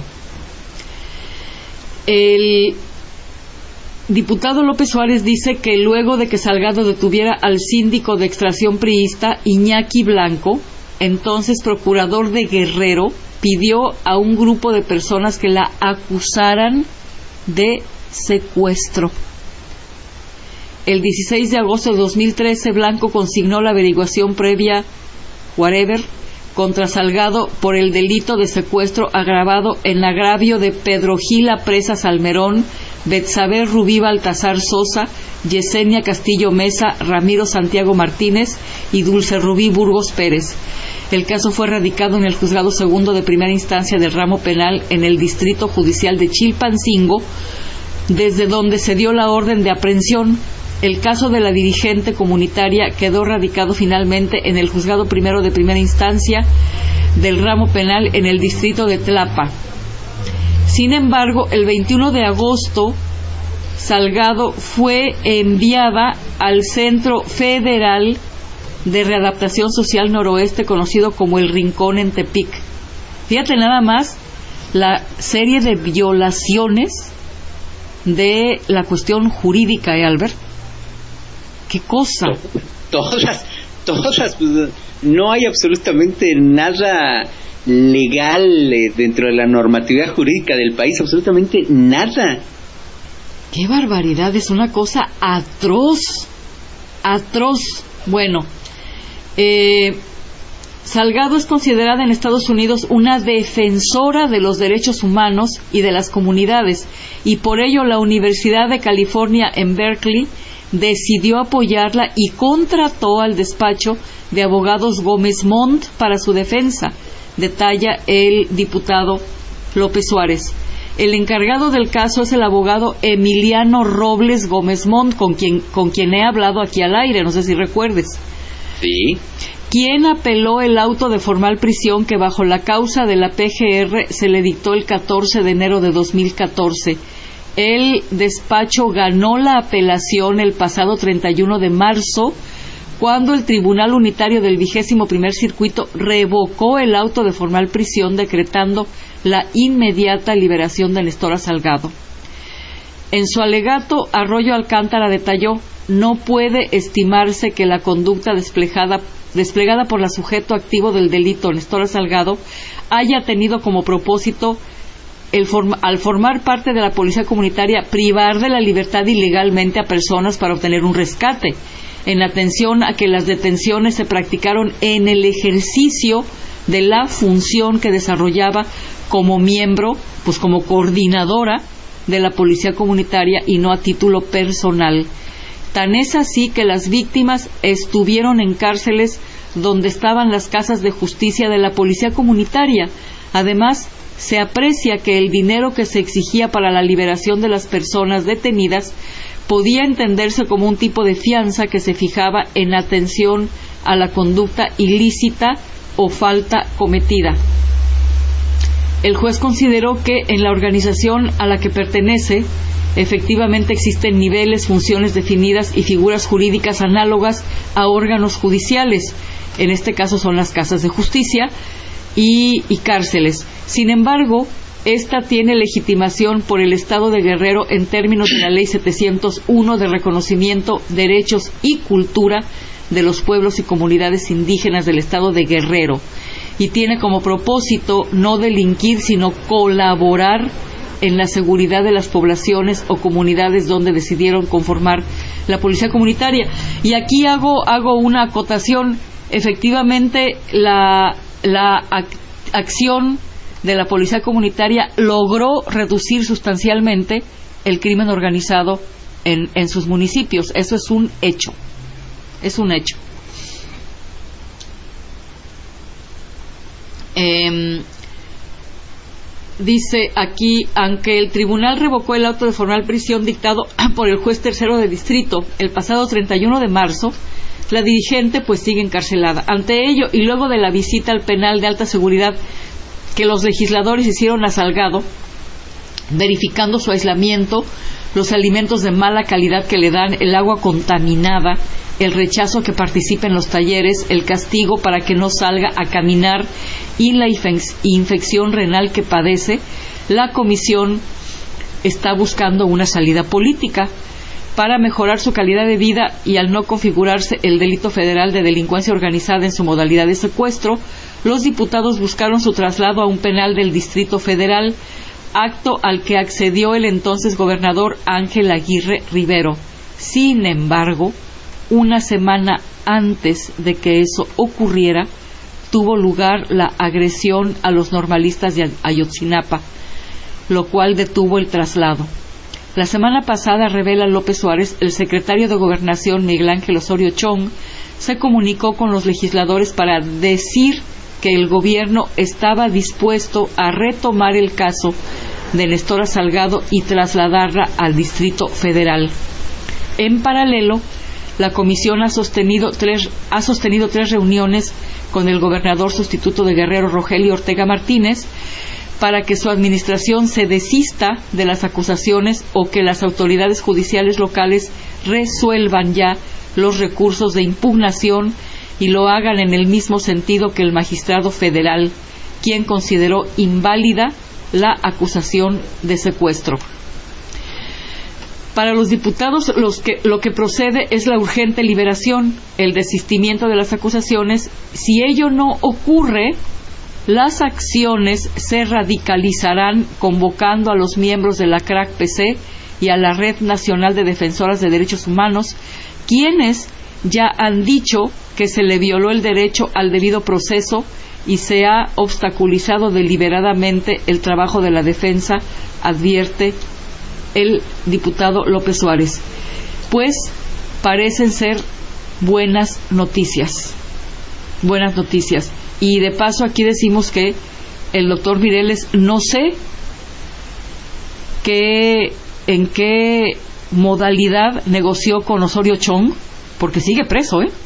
El diputado López Suárez dice que luego de que Salgado detuviera al síndico de extracción priista, Iñaki Blanco, entonces procurador de Guerrero, pidió a un grupo de personas que la acusaran de secuestro. El 16 de agosto de 2013, Blanco consignó la averiguación previa, whatever, contra Salgado por el delito de secuestro agravado en agravio de Pedro Gila Presa Salmerón, Betsabé Rubí Baltasar Sosa, Yesenia Castillo Mesa, Ramiro Santiago Martínez y Dulce Rubí Burgos Pérez. El caso fue radicado en el Juzgado Segundo de Primera Instancia del Ramo Penal en el Distrito Judicial de Chilpancingo, desde donde se dio la orden de aprehensión. El caso de la dirigente comunitaria quedó radicado finalmente en el Juzgado Primero de Primera Instancia del Ramo Penal en el Distrito de Tlapa. Sin embargo, el 21 de agosto, Salgado fue enviada al Centro Federal de Readaptación Social Noroeste, conocido como El Rincón, en Tepic. Fíjate nada más la serie de violaciones de la cuestión jurídica, Albert. ¿Qué cosa? Todas, pues, no hay absolutamente nada legal dentro de la normatividad jurídica del país, absolutamente nada. ¡Qué barbaridad! Es una cosa atroz, atroz. Bueno, Salgado es considerada en Estados Unidos una defensora de los derechos humanos y de las comunidades, y por ello la Universidad de California en Berkeley decidió apoyarla y contrató al despacho de abogados Gómez Montt para su defensa, detalla el diputado López Suárez. El encargado del caso es el abogado Emiliano Robles Gómez Montt, con quien he hablado aquí al aire, no sé si recuerdes. Sí. Quien apeló el auto de formal prisión que bajo la causa de la PGR se le dictó el 14 de enero de 2014. El despacho ganó la apelación el pasado 31 de marzo, cuando el Tribunal Unitario del 21º Circuito revocó el auto de formal prisión, decretando la inmediata liberación de Nestora Salgado. En su alegato, Arroyo Alcántara detalló: no puede estimarse que la conducta desplegada por la sujeto activo del delito, Nestora Salgado, haya tenido como propósito, al formar parte de la policía comunitaria, privar de la libertad ilegalmente a personas para obtener un rescate, en atención a que las detenciones se practicaron en el ejercicio de la función que desarrollaba como miembro, pues como coordinadora de la policía comunitaria y no a título personal. Tan es así que las víctimas estuvieron en cárceles donde estaban las casas de justicia de la policía comunitaria. Además, se aprecia que el dinero que se exigía para la liberación de las personas detenidas podía entenderse como un tipo de fianza que se fijaba en atención a la conducta ilícita o falta cometida. El juez consideró que en la organización a la que pertenece efectivamente existen niveles, funciones definidas y figuras jurídicas análogas a órganos judiciales. En este caso son las casas de justicia y cárceles. Sin embargo, esta tiene legitimación por el Estado de Guerrero en términos de la Ley 701 de reconocimiento, derechos y cultura de los pueblos y comunidades indígenas del Estado de Guerrero, y tiene como propósito no delinquir, sino colaborar en la seguridad de las poblaciones o comunidades donde decidieron conformar la policía comunitaria. Y aquí hago una acotación. Efectivamente, la acción de la policía comunitaria logró reducir sustancialmente el crimen organizado en sus municipios. Eso es un hecho. Es un hecho. Dice aquí: aunque el tribunal revocó el auto de formal prisión dictado por el juez tercero de distrito el pasado 31 de marzo, la dirigente pues sigue encarcelada. Ante ello, y luego de la visita al penal de alta seguridad que los legisladores hicieron a Salgado, verificando su aislamiento, los alimentos de mala calidad que le dan, el agua contaminada, el rechazo a que participe en los talleres, el castigo para que no salga a caminar y la infección renal que padece, la comisión está buscando una salida política para mejorar su calidad de vida, y al no configurarse el delito federal de delincuencia organizada en su modalidad de secuestro, los diputados buscaron su traslado a un penal del Distrito Federal, acto al que accedió el entonces gobernador Ángel Aguirre Rivero. Sin embargo, una semana antes de que eso ocurriera, tuvo lugar la agresión a los normalistas de Ayotzinapa, lo cual detuvo el traslado. La semana pasada, revela López Suárez, el secretario de Gobernación Miguel Ángel Osorio Chong se comunicó con los legisladores para decir que el gobierno estaba dispuesto a retomar el caso de Nestora Salgado y trasladarla al Distrito Federal. En paralelo, la comisión ha sostenido tres reuniones con el gobernador sustituto de Guerrero, Rogelio Ortega Martínez, para que su administración se desista de las acusaciones o que las autoridades judiciales locales resuelvan ya los recursos de impugnación y lo hagan en el mismo sentido que el magistrado federal, quien consideró inválida la acusación de secuestro. Para los diputados, lo que procede es la urgente liberación, el desistimiento de las acusaciones. Si ello no ocurre, las acciones se radicalizarán convocando a los miembros de la CRAC-PC y a la Red Nacional de Defensoras de Derechos Humanos, quienes ya han dicho que se le violó el derecho al debido proceso y se ha obstaculizado deliberadamente el trabajo de la defensa, advierte el diputado López Suárez. Pues parecen ser buenas noticias. Y de paso aquí decimos que el doctor Mireles, no sé en qué modalidad negoció con Osorio Chong, porque sigue preso, ¿eh?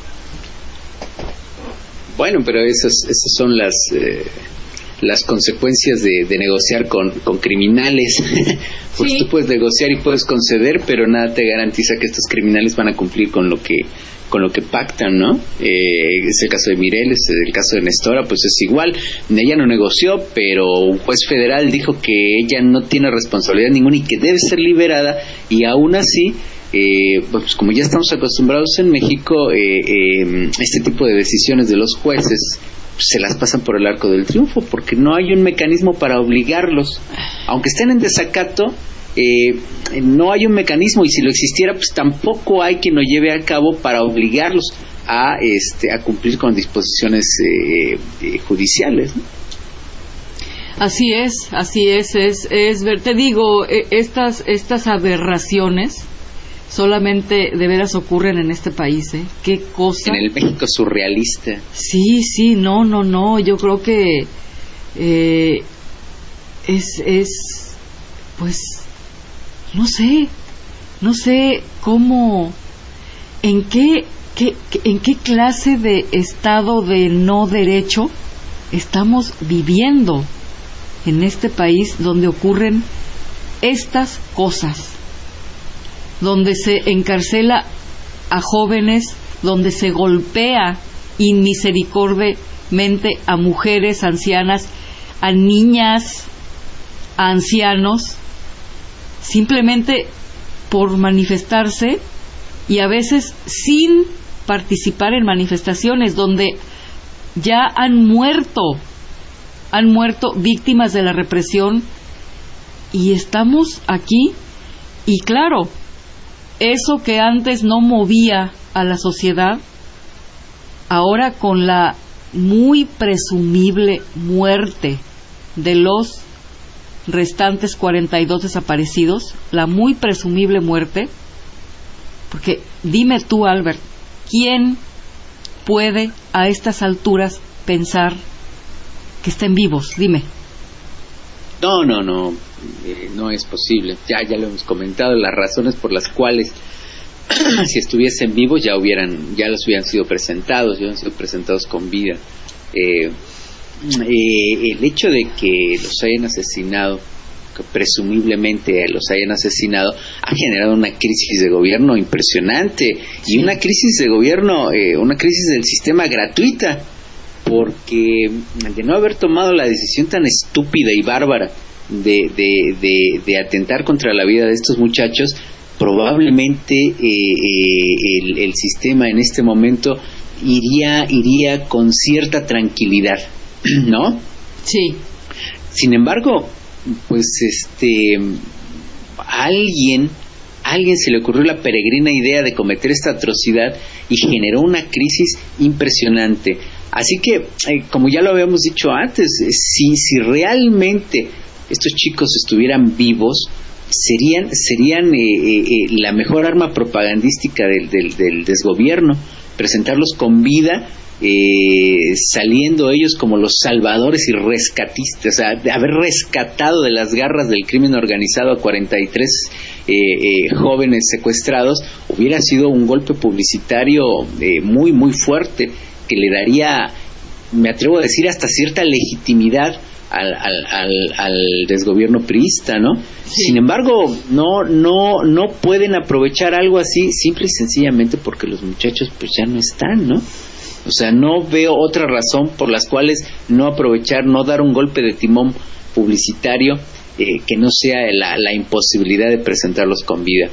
Bueno, pero esas son las consecuencias de negociar con criminales. Pues sí. Tú puedes negociar y puedes conceder, pero nada te garantiza que estos criminales van a cumplir con lo que pactan, ¿no? Es el caso de Mireles, el caso de Nestora, pues es igual. Ella no negoció, pero un juez federal dijo que ella no tiene responsabilidad ninguna y que debe ser liberada, y aún así, pues como ya estamos acostumbrados en México, este tipo de decisiones de los jueces se las pasan por el arco del triunfo, porque no hay un mecanismo para obligarlos, aunque estén en desacato. No hay un mecanismo, y si lo existiera, pues tampoco hay quien lo lleve a cabo para obligarlos a cumplir con disposiciones judiciales, ¿no? Así es, te digo, estas aberraciones solamente de veras ocurren en este país, ¿eh? Qué cosa. En el México surrealista. Sí, no, yo creo que pues no sé cómo, en qué clase de estado de no derecho estamos viviendo en este país, donde ocurren estas cosas, donde se encarcela a jóvenes, donde se golpea inmisericordiamente a mujeres ancianas, a niñas, a ancianos, simplemente por manifestarse, y a veces sin participar en manifestaciones, donde ya han muerto víctimas de la represión, y estamos aquí. Y claro, eso que antes no movía a la sociedad, ahora con la muy presumible muerte de los restantes 42 desaparecidos, la muy presumible muerte, porque dime tú, Albert, ¿quién puede a estas alturas pensar que estén vivos? Dime. No es posible. Ya lo hemos comentado, las razones por las cuales si estuviesen vivos ya los hubieran sido presentados con vida. El hecho de que los hayan asesinado, que presumiblemente los hayan asesinado, ha generado una crisis de gobierno impresionante, y una crisis de gobierno, una crisis del sistema gratuita, porque de no haber tomado la decisión tan estúpida y bárbara de atentar contra la vida de estos muchachos, probablemente el sistema en este momento iría con cierta tranquilidad, ¿no? Sí. Sin embargo, pues a alguien se le ocurrió la peregrina idea de cometer esta atrocidad y generó una crisis impresionante. Así que, como ya lo habíamos dicho antes, si realmente estos chicos estuvieran vivos, serían la mejor arma propagandística del desgobierno, presentarlos con vida, saliendo ellos como los salvadores y rescatistas, o sea, de haber rescatado de las garras del crimen organizado a 43 jóvenes secuestrados. Hubiera sido un golpe publicitario muy muy fuerte, que le daría, me atrevo a decir, hasta cierta legitimidad al desgobierno priista, ¿no? Sí. Sin embargo, no pueden aprovechar algo así, simple y sencillamente porque los muchachos pues ya no están, ¿no? O sea, no veo otra razón por las cuales no aprovechar, no dar un golpe de timón publicitario que no sea la imposibilidad de presentarlos con vida.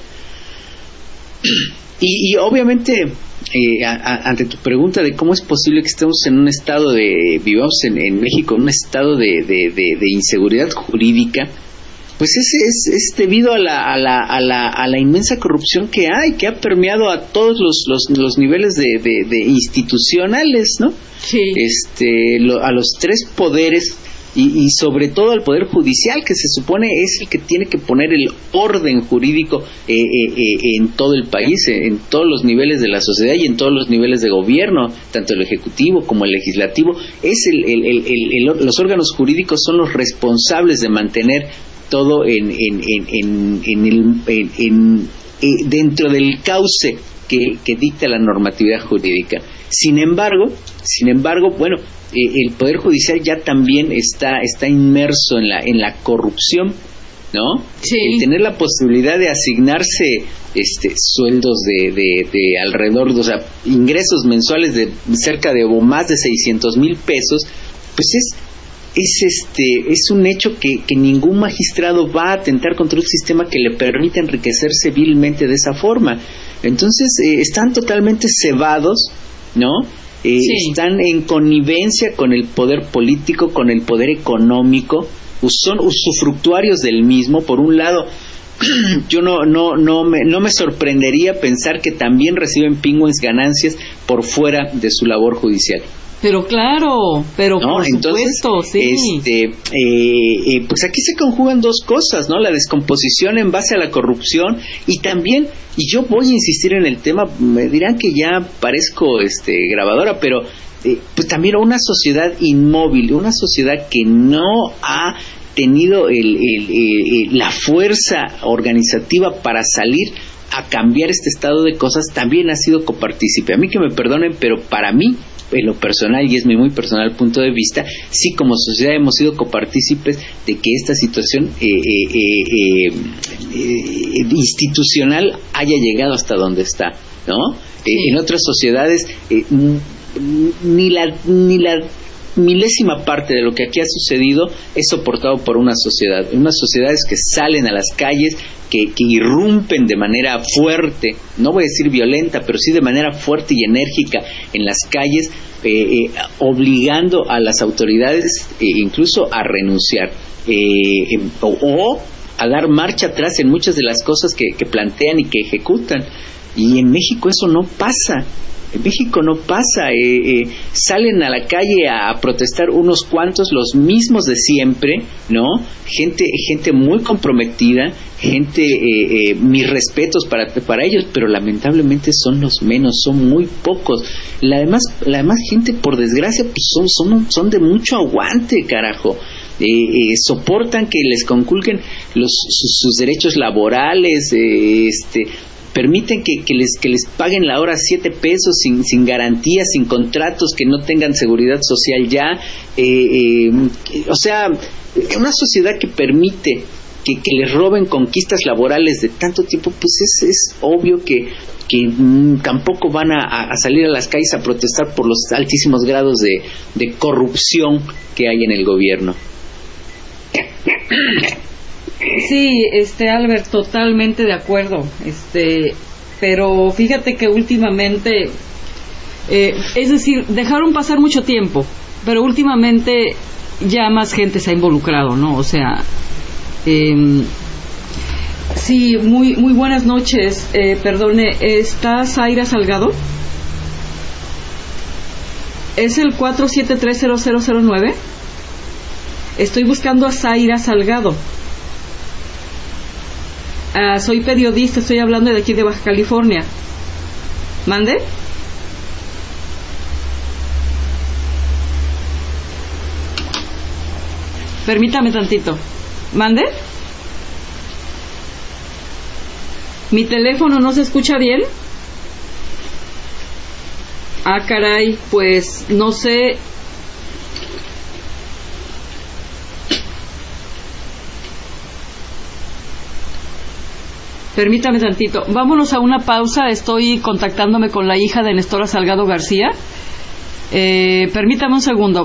Y obviamente, ante tu pregunta de cómo es posible que estemos en un estado vivamos en México, en un estado de inseguridad jurídica, pues es debido a la inmensa corrupción que ha permeado a todos los niveles de institucionales, ¿no? Sí. A los tres poderes y sobre todo al Poder Judicial, que se supone es el que tiene que poner el orden jurídico en todo el país, en todos los niveles de la sociedad y en todos los niveles de gobierno, tanto el ejecutivo como el legislativo. Es los órganos jurídicos son los responsables de mantener todo dentro del cauce que dicta la normatividad jurídica. Sin embargo, bueno, el Poder Judicial ya también está inmerso en la corrupción, ¿no? Sí. El tener la posibilidad de asignarse sueldos de alrededor, o sea, ingresos mensuales de cerca de o más de 600,000 pesos, pues es un hecho que ningún magistrado va a atentar contra un sistema que le permita enriquecerse vilmente de esa forma. Entonces están totalmente cebados, ¿no? Sí. Están en connivencia con el poder político, con el poder económico, son usufructuarios del mismo. Por un lado, yo no me sorprendería pensar que también reciben pingües ganancias por fuera de su labor judicial. Pero claro, pero ¿no? Por supuesto, entonces, sí. Pues aquí se conjugan dos cosas, ¿no? La descomposición en base a la corrupción y también, y yo voy a insistir en el tema, me dirán que ya parezco grabadora, pero pues también una sociedad inmóvil, una sociedad que no ha tenido la fuerza organizativa para salir a cambiar este estado de cosas, también ha sido copartícipe. A mí que me perdonen, pero para mí, en lo personal, y es mi muy personal punto de vista, sí, como sociedad hemos sido copartícipes de que esta situación institucional haya llegado hasta donde está, ¿no? Sí. En otras sociedades ni la milésima parte de lo que aquí ha sucedido es soportado por unas sociedades que salen a las calles, que irrumpen de manera fuerte, no voy a decir violenta, pero sí de manera fuerte y enérgica en las calles, obligando a las autoridades incluso a renunciar o a dar marcha atrás en muchas de las cosas que plantean y que ejecutan. Y en México eso no pasa. En México no pasa, salen a la calle a protestar unos cuantos, los mismos de siempre, ¿no? Gente muy comprometida, mis respetos para ellos, pero lamentablemente son los menos, son muy pocos. La demás gente, por desgracia, pues son de mucho aguante, carajo. Soportan que les conculquen sus derechos laborales, permiten que les paguen la hora 7 pesos sin garantías, sin contratos, que no tengan seguridad social ya. O sea, una sociedad que permite que les roben conquistas laborales de tanto tiempo, pues es obvio que tampoco van a salir a las calles a protestar por los altísimos grados de corrupción que hay en el gobierno. Sí, Albert, totalmente de acuerdo. Pero fíjate que últimamente, es decir, dejaron pasar mucho tiempo, pero últimamente ya más gente se ha involucrado, ¿no? O sea, sí, muy muy buenas noches. Perdone, ¿está Zaira Salgado? ¿Es el 4730009? Estoy buscando a Zaira Salgado. Soy periodista, estoy hablando de aquí de Baja California. ¿Mande? Permítame tantito. ¿Mande? ¿Mi teléfono no se escucha bien? Ah, caray, pues no sé. Permítame tantito. Vámonos a una pausa. Estoy contactándome con la hija de Nestora Salgado García. Permítame un segundo.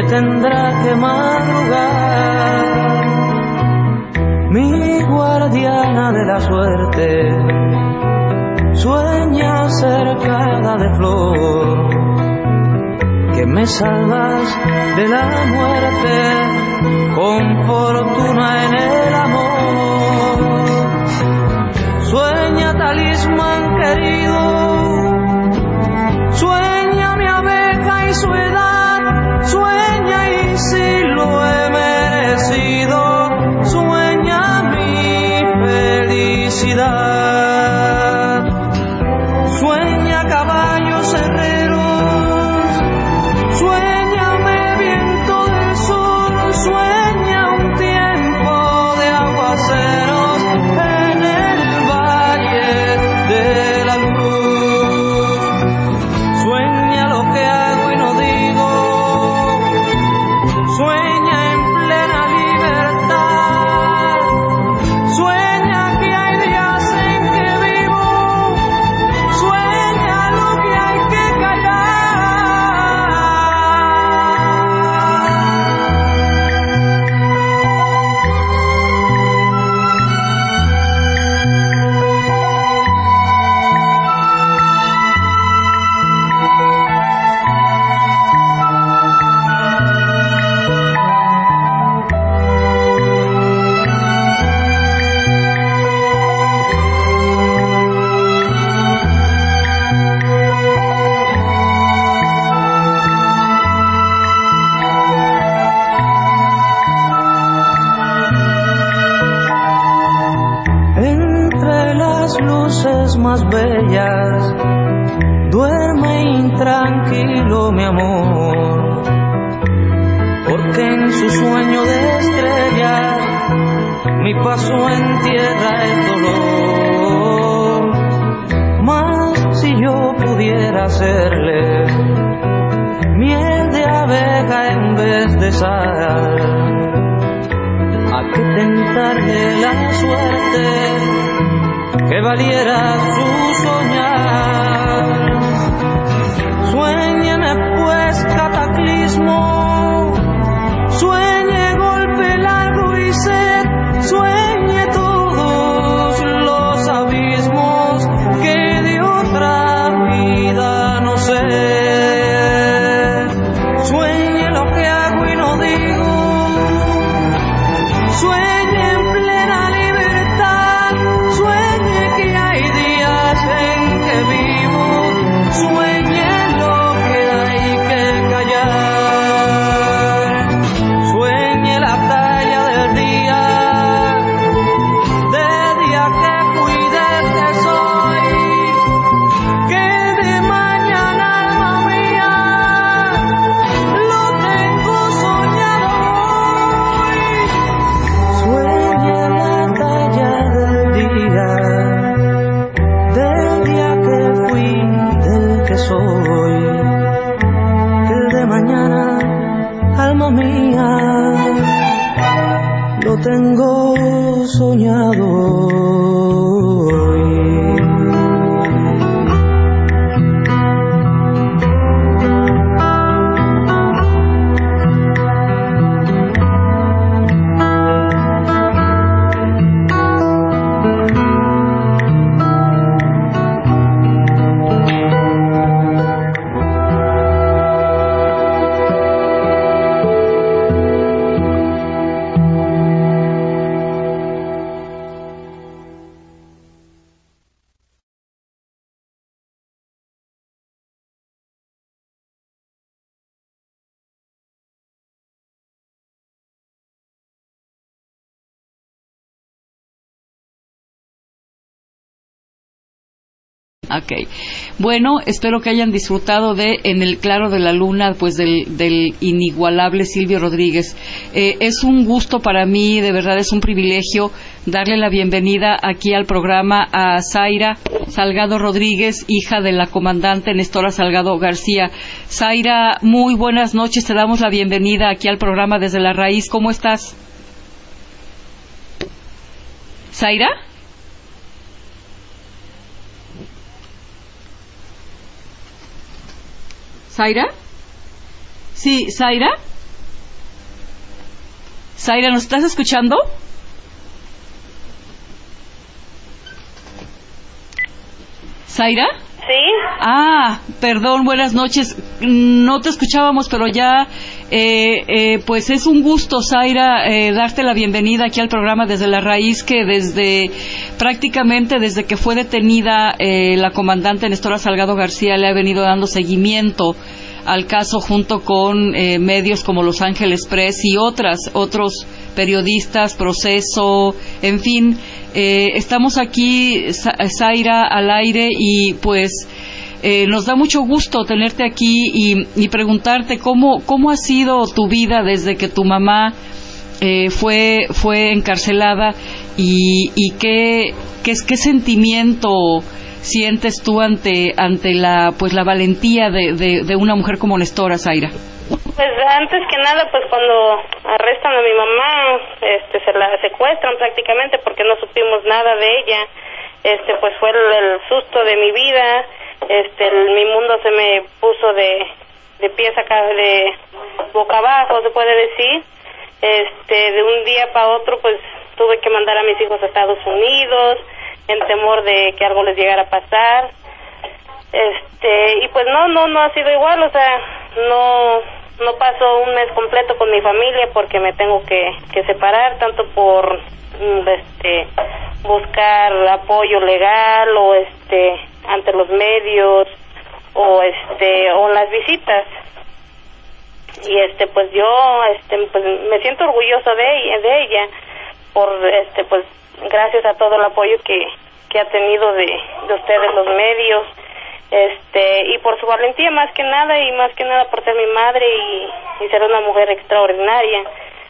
tendrá que madrugar. Mi guardiana de la suerte sueña cercada de flor, que me salvas de la muerte con fortuna en el amor. Sueña talismán querido, sueña mi abeja y su edad, sueña y si lo he merecido, sueña mi felicidad. Sueña caballos herreros, suéñame viento del sur, sueña un tiempo de aguaceros en el valle de la luz. Sueña lo que hago y no digo, sueña en plena libertad, sueña que hay días en que vivo, sueña lo que hay que callar. Entre las luces más bellas duerme intranquilo mi amor, porque en su sueño de estrella mi paso entierra el dolor. Mas si yo pudiera hacerle miel de abeja en vez de sal, a que tentarle la suerte que valiera su soñar. Suéñeme pues cataclismo, sueñe golpe largo y sed, sueñe todos los abismos que de otra vida no sé. Sueñe lo que hago y no digo, sueñe en plena libertad, sueñe que hay días en que vivo, sueñe lo que hay que callar. Sueñe la talla del día que fui, del que soy, que de mañana, alma mía, lo tengo soñado hoy. Sueñe la talla del día que fui, del que soy, que el de mañana, alma mía, lo tengo soñado hoy. Ok. Bueno, espero que hayan disfrutado de En el claro de la luna, pues del inigualable Silvio Rodríguez. Es un gusto para mí, de verdad es un privilegio darle la bienvenida aquí al programa a Zaira Salgado Rodríguez, hija de la comandante Nestora Salgado García. Zaira, muy buenas noches, te damos la bienvenida aquí al programa Desde la Raíz. ¿Cómo estás? ¿Zaira? ¿Zaira? Sí, Zaira. Zaira, ¿nos estás escuchando? ¿Zaira? Sí. Perdón, buenas noches. No te escuchábamos, pero ya, pues es un gusto, Zaira, darte la bienvenida aquí al programa Desde la Raíz, que prácticamente desde que fue detenida la comandante Nestora Salgado García le ha venido dando seguimiento al caso junto con medios como Los Ángeles Press y otros periodistas, Proceso, en fin. Estamos aquí, Zaira, al aire, y pues nos da mucho gusto tenerte aquí y preguntarte cómo ha sido tu vida desde que tu mamá fue encarcelada y qué sentimiento sientes tú ante la valentía de una mujer como Nestora, Zaira. Pues antes que nada, pues cuando arrestan a mi mamá, se la secuestran prácticamente porque no supimos nada de ella. Pues fue el susto de mi vida. Mi mundo se me puso de pies acá, de boca abajo, se puede decir. De un día para otro, pues tuve que mandar a mis hijos a Estados Unidos en temor de que algo les llegara a pasar. Y pues no ha sido igual, o sea, no paso un mes completo con mi familia porque me tengo que separar, tanto por buscar apoyo legal o ante los medios o las visitas. Y pues yo pues me siento orgulloso de ella por pues gracias a todo el apoyo que ha tenido de ustedes los medios. Y por su valentía más que nada por ser mi madre y ser una mujer extraordinaria.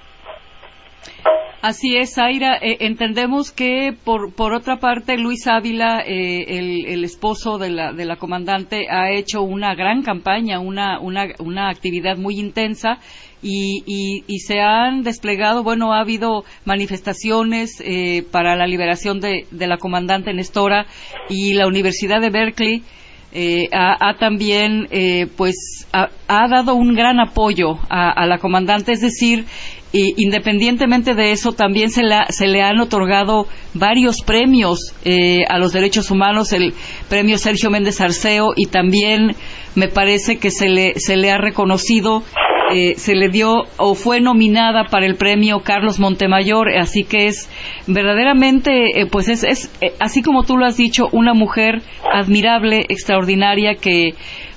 Así es, Zaira. Entendemos que por otra parte Luis Ávila, el esposo de la comandante, ha hecho una gran campaña, una actividad muy intensa y se han desplegado, ha habido manifestaciones para la liberación de la comandante Nestora, y la Universidad de Berkeley ha también ha dado un gran apoyo a la comandante, es decir, independientemente de eso, también se le han otorgado varios premios a los derechos humanos, el premio Sergio Méndez Arceo, y también me parece que se le ha reconocido, se le dio o fue nominada para el premio Carlos Montemayor, así que es verdaderamente, es así como tú lo has dicho, una mujer admirable, extraordinaria, que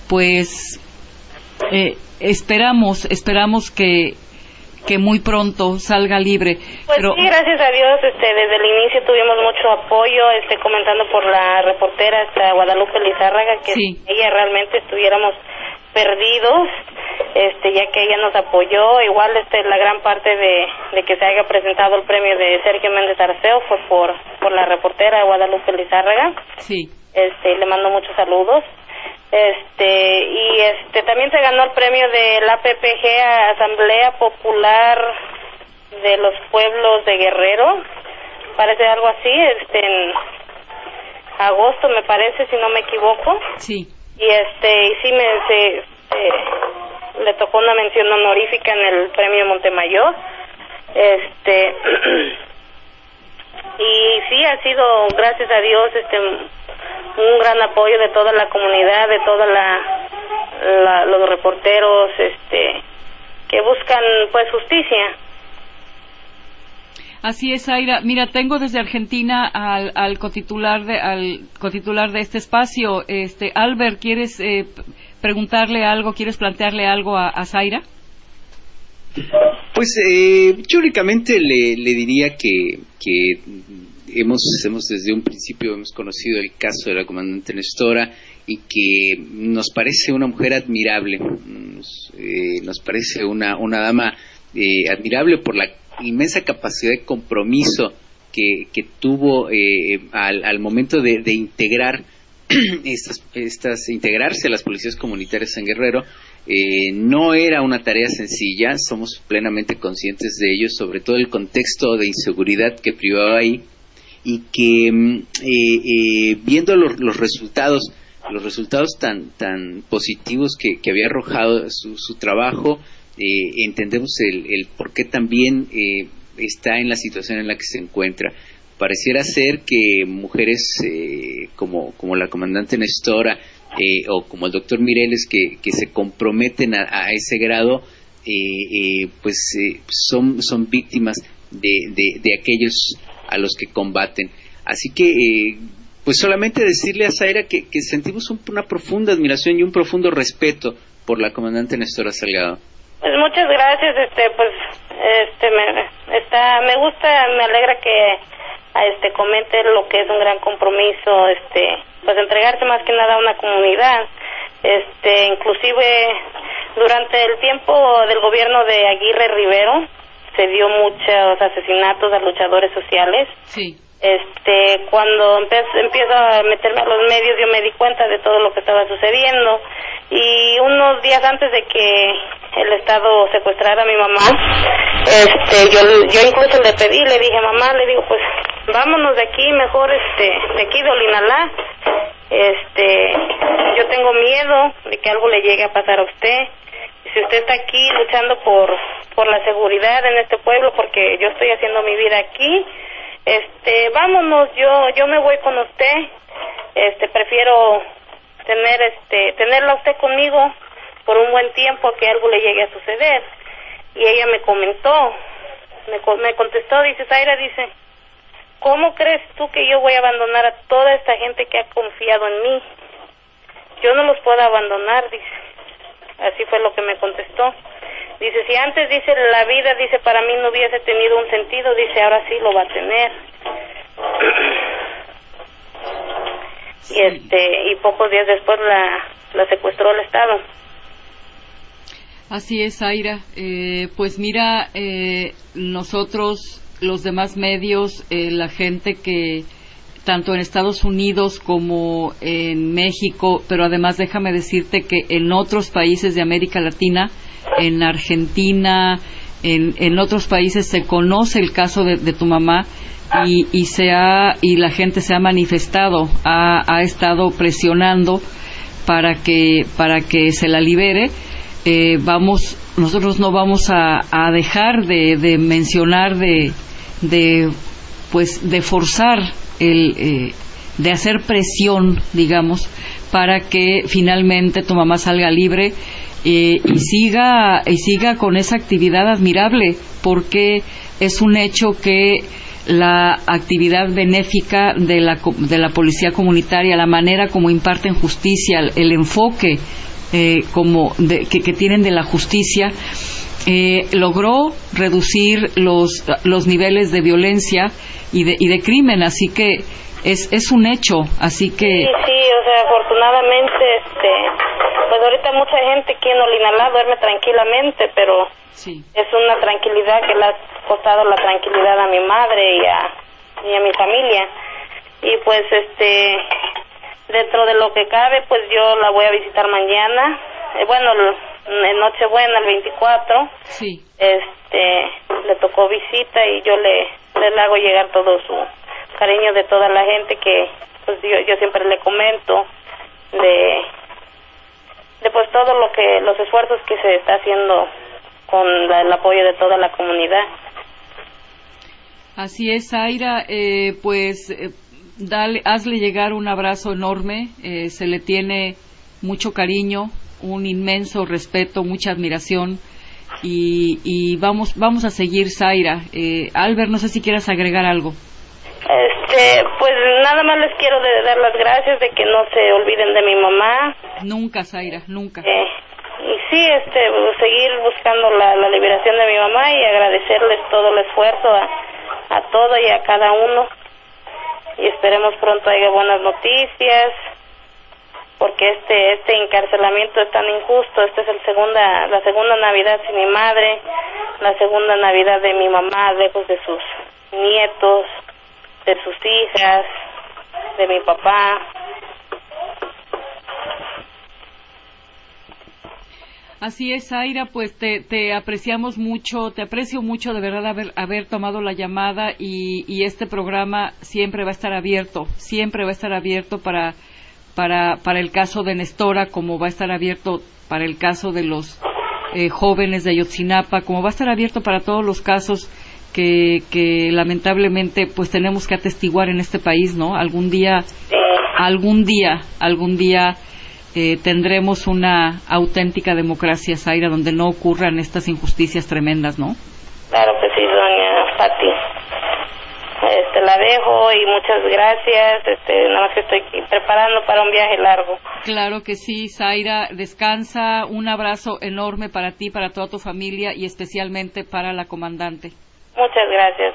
esperamos que muy pronto salga libre. Pues sí, gracias a Dios, desde el inicio tuvimos mucho apoyo, comentando por la reportera Guadalupe Lizárraga, que sí, ella realmente estuviéramos perdidos, ya que ella nos apoyó. Igual la gran parte de que se haya presentado el premio de Sergio Méndez Arceo fue por la reportera Guadalupe Lizárraga. Sí. Le mando muchos saludos. También se ganó el premio de la APPG, Asamblea Popular de los Pueblos de Guerrero, parece algo así, en agosto me parece, si no me equivoco. Sí. Y sí le tocó una mención honorífica en el premio Montemayor. Y sí, ha sido, gracias a Dios, un gran apoyo de toda la comunidad, de toda los reporteros que buscan justicia. Así es, Zaira. Mira, tengo desde Argentina al cotitular de este espacio, Albert. ¿Quieres preguntarle algo, quieres plantearle algo a Zaira? Pues yo únicamente le diría que hemos desde un principio hemos conocido el caso de la comandante Nestora y que nos parece una mujer admirable, nos parece una dama admirable por la inmensa capacidad de compromiso que tuvo al momento de integrar integrarse a las policías comunitarias en Guerrero. No era una tarea sencilla, somos plenamente conscientes de ello, sobre todo el contexto de inseguridad que privaba ahí, y que viendo los resultados tan positivos que había arrojado su trabajo, entendemos el por qué también está en la situación en la que se encuentra. Pareciera ser que mujeres como la comandante Nestora o como el doctor Mireles que se comprometen a ese grado, son víctimas de aquellos a los que combaten. Así que pues solamente decirle a Zaira que sentimos una profunda admiración y un profundo respeto por la comandante Nestora Salgado. Pues muchas gracias, me gusta, me alegra que comente lo que es un gran compromiso, pues entregarse más que nada a una comunidad, inclusive durante el tiempo del gobierno de Aguirre Rivero se dio muchos asesinatos a luchadores sociales. Sí. Cuando empiezo a meterme a los medios, yo me di cuenta de todo lo que estaba sucediendo, y unos días antes de que el Estado secuestrara a mi mamá, yo incluso le pedí, le dije, mamá, le digo, pues vámonos de aquí mejor, de aquí de Olinalá, yo tengo miedo de que algo le llegue a pasar a usted. Si usted está aquí luchando por la seguridad en este pueblo, porque yo estoy haciendo mi vida aquí, vámonos, yo me voy con usted, prefiero tenerla usted conmigo por un buen tiempo, que algo le llegue a suceder. Y ella me comentó, me contestó, dice, Zaira, dice, ¿cómo crees tú que yo voy a abandonar a toda esta gente que ha confiado en mí? Yo no los puedo abandonar, dice. Así fue lo que me contestó. Dice, si antes, dice, la vida, dice, para mí no hubiese tenido un sentido, dice, ahora sí lo va a tener. Y pocos días después la secuestró el Estado. Así es, Zaira. Pues mira, nosotros, los demás medios, la gente que tanto en Estados Unidos como en México, pero además déjame decirte que en otros países de América Latina, en Argentina, en otros países se conoce el caso de tu mamá, y la gente se ha manifestado, ha estado presionando para que se la libere. Nosotros no vamos a dejar de mencionar, de forzar de hacer presión, digamos, para que finalmente tu mamá salga libre y siga con esa actividad admirable, porque es un hecho que la actividad benéfica de la policía comunitaria, la manera como imparten justicia, el enfoque que tienen de la justicia, logró reducir los niveles de violencia y de crimen, así que es un hecho, así que sí, o sea, afortunadamente pues ahorita mucha gente aquí en Olinalá duerme tranquilamente, pero sí, es una tranquilidad que le ha costado la tranquilidad a mi madre y a mi familia. Y pues dentro de lo que cabe, pues yo la voy a visitar mañana, en Nochebuena, el 24. Sí. Le tocó visita y yo le hago llegar todo su cariño de toda la gente que pues yo siempre le comento de pues todo los esfuerzos que se está haciendo con el apoyo de toda la comunidad. Así es, Zaira, hazle llegar un abrazo enorme, se le tiene mucho cariño, un inmenso respeto, mucha admiración, y vamos a seguir, Zaira. Albert, no sé si quieras agregar algo. Pues nada más les quiero dar las gracias de que no se olviden de mi mamá. Nunca, Zaira, nunca. Y sí, seguir buscando la liberación de mi mamá y agradecerles todo el esfuerzo a todo y a cada uno. Y esperemos pronto haya buenas noticias, porque este encarcelamiento es tan injusto. Esta es la segunda Navidad sin mi madre, la segunda Navidad de mi mamá lejos de sus nietos, de sus hijas, de mi papá. Así es, Zaira, pues te apreciamos mucho, te aprecio mucho de verdad haber tomado la llamada, y este programa siempre va a estar abierto para el caso de Nestora, como va a estar abierto para el caso de los jóvenes de Ayotzinapa, como va a estar abierto para todos los casos que lamentablemente pues tenemos que atestiguar en este país, ¿no? Algún día tendremos una auténtica democracia, Zaira, donde no ocurran estas injusticias tremendas, ¿no? Claro que sí, doña Fati. La dejo y muchas gracias. Nada más que estoy preparando para un viaje largo. Claro que sí, Zaira. Descansa. Un abrazo enorme para ti, para toda tu familia y especialmente para la comandante. Muchas gracias.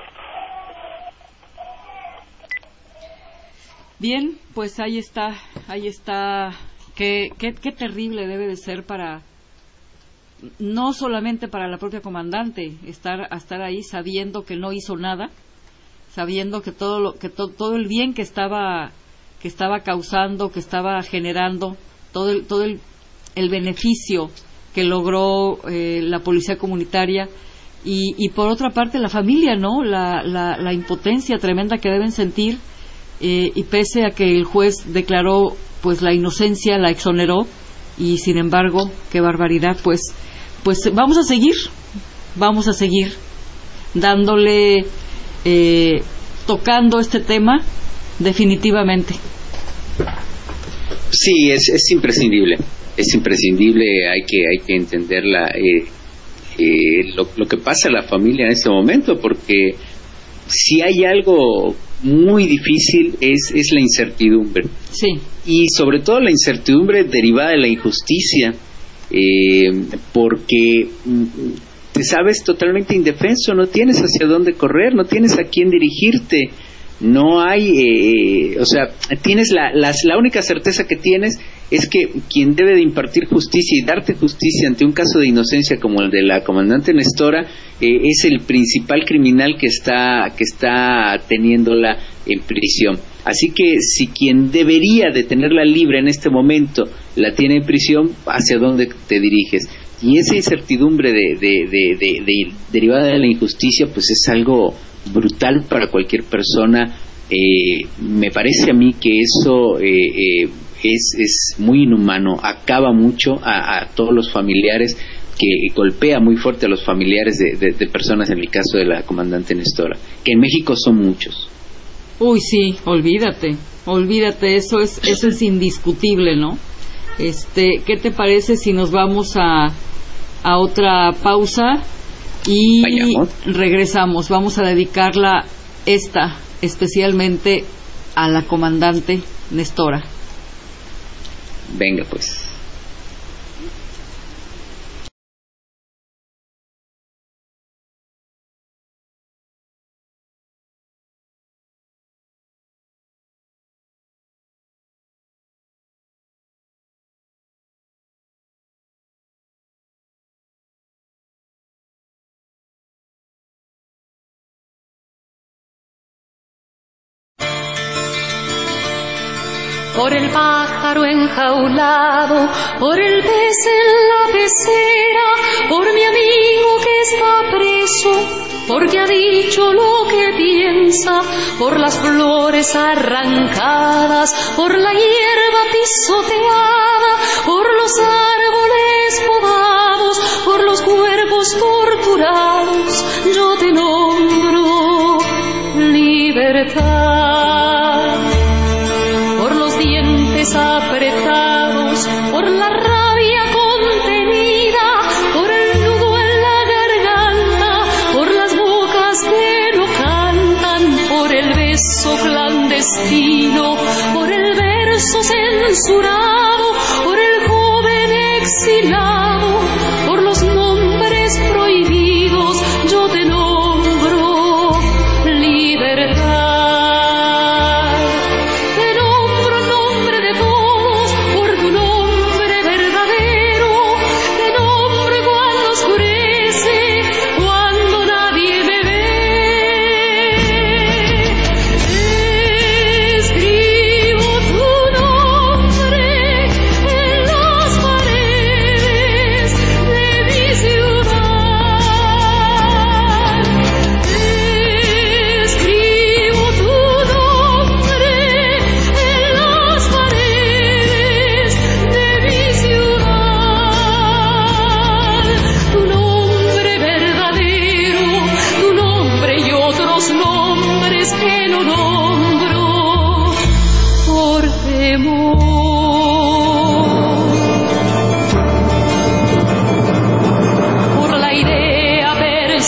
Bien, pues ahí está. Qué terrible debe de ser para, no solamente para la propia comandante, estar ahí sabiendo que no hizo nada, sabiendo que todo el bien que estaba causando, que estaba generando, todo el beneficio que logró la policía comunitaria, y por otra parte la familia, ¿no? La impotencia tremenda que deben sentir, y pese a que el juez declaró pues la inocencia, la exoneró, y sin embargo, qué barbaridad, pues vamos a seguir dándole, tocando este tema definitivamente. Sí, es imprescindible, hay que entenderla, lo que pasa a la familia en este momento, porque si hay algo muy difícil es la incertidumbre. Sí. Y sobre todo la incertidumbre derivada de la injusticia, porque te sabes totalmente indefenso, no tienes hacia dónde correr, no tienes a quién dirigirte, no hay, tienes la única certeza que tienes es que quien debe de impartir justicia y darte justicia ante un caso de inocencia como el de la comandante Nestora, es el principal criminal que está teniéndola en prisión. Así que si quien debería de tenerla libre en este momento la tiene en prisión, ¿hacia dónde te diriges? Y esa incertidumbre derivada de la injusticia, pues es algo brutal para cualquier persona. Me parece a mí que eso es muy inhumano, acaba mucho a todos los familiares, que golpea muy fuerte a los familiares de personas, en el caso de la comandante Nestora, que en México son muchos. Uy, sí, olvídate, eso es indiscutible, ¿no? ¿Qué te parece si nos vamos a otra pausa y Vayamos. Regresamos? Vamos a dedicarla especialmente a la comandante Nestora. Venga, pues. Por el pájaro enjaulado, por el pez en la pecera, por mi amigo que está preso, porque ha dicho lo que piensa, por las flores arrancadas, por la hierba pisoteada, por los árboles podados, por los cuerpos torturados, yo te nombro libertad. Apretados por la rabia contenida, por el nudo en la garganta, por las bocas que no cantan, por el beso clandestino, por el verso censurado, por el joven exilado, por los nombres prohibidos, yo te nombro libertad.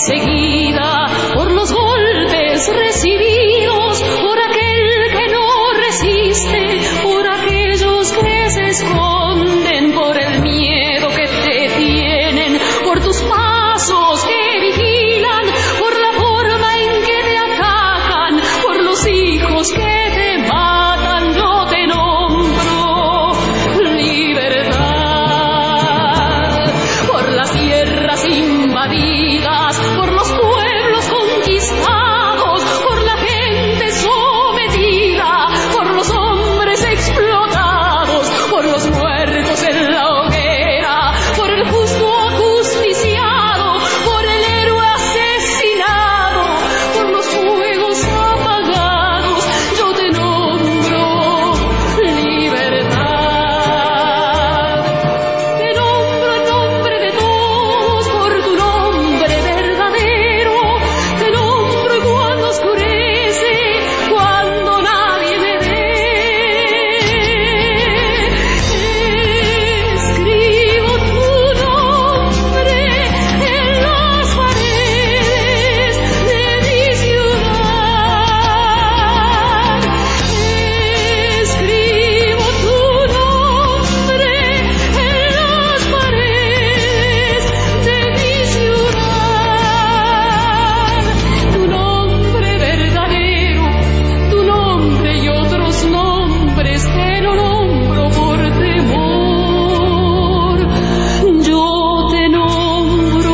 seguida por los golpes recibidos, por aquel que no resiste, por aquellos que se esconden, por el miedo que te tienen, por tus pasos que vigilan, por la forma en que te atacan, por los hijos que te matan, yo te nombro libertad. Por las tierras invadidas, por los pueblos conquistados, por la gente sometida, por los hombres explotados, por los muertos en la hoguera, por el justo ajusticiado, por el héroe asesinado, por los fuegos apagados, yo te nombro libertad. Te nombro en nombre de todos, por tu nombre verdadero, te nombro cuando oscurece, cuando nadie me ve. Escribo tu nombre en las paredes de mi ciudad. Escribo tu nombre en las paredes de mi ciudad. Tu nombre verdadero, tu nombre y otros nombres que no nombro por temor, yo te nombro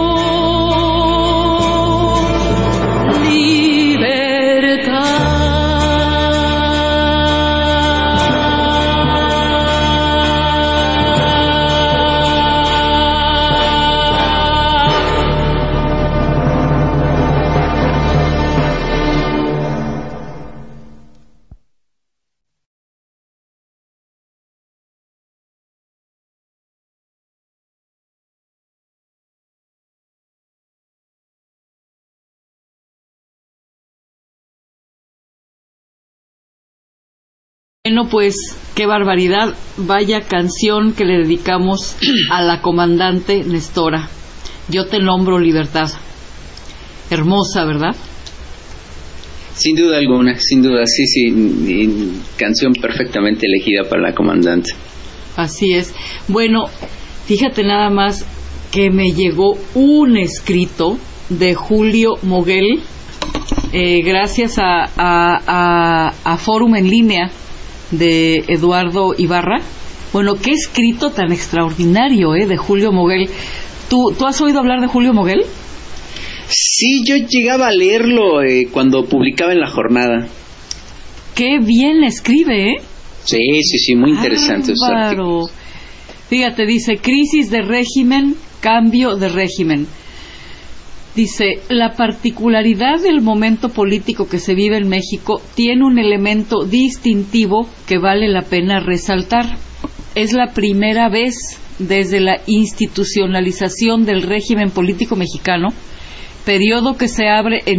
Bueno, pues qué barbaridad, vaya canción que le dedicamos a la comandante Nestora. Yo te nombro libertad. Hermosa, ¿verdad? Sin duda alguna, sin duda, sí, canción perfectamente elegida para la comandante. Así es. Bueno, fíjate nada más que me llegó un escrito de Julio Moguel, gracias a Fórum en Línea de Eduardo Ibarra. Bueno, qué escrito tan extraordinario, de Julio Moguel. ¿Tú has oído hablar de Julio Moguel? Sí, yo llegaba a leerlo cuando publicaba en La Jornada. Qué bien escribe, ¿eh? Sí, muy interesante. Claro. Fíjate, dice, crisis de régimen, cambio de régimen. Dice, la particularidad del momento político que se vive en México tiene un elemento distintivo que vale la pena resaltar. Es la primera vez desde la institucionalización del régimen político mexicano, periodo que se abre en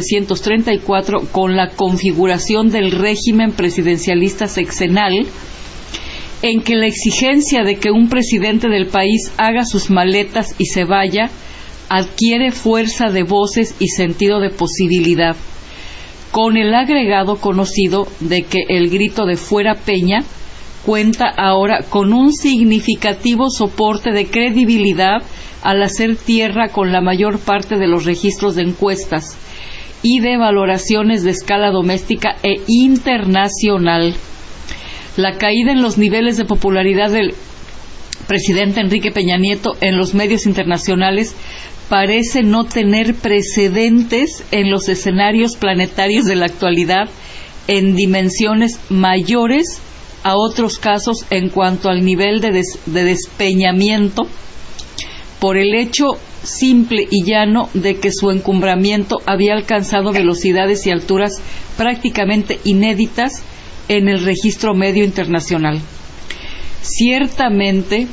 1934 con la configuración del régimen presidencialista sexenal, en que la exigencia de que un presidente del país haga sus maletas y se vaya adquiere fuerza de voces y sentido de posibilidad, con el agregado conocido de que el grito de fuera Peña cuenta ahora con un significativo soporte de credibilidad al hacer tierra con la mayor parte de los registros de encuestas y de valoraciones de escala doméstica e internacional. La caída en los niveles de popularidad del presidente Enrique Peña Nieto en los medios internacionales parece no tener precedentes en los escenarios planetarios de la actualidad en dimensiones mayores a otros casos en cuanto al nivel de despeñamiento, por el hecho simple y llano de que su encumbramiento había alcanzado velocidades y alturas prácticamente inéditas en el registro medio internacional. Ciertamente,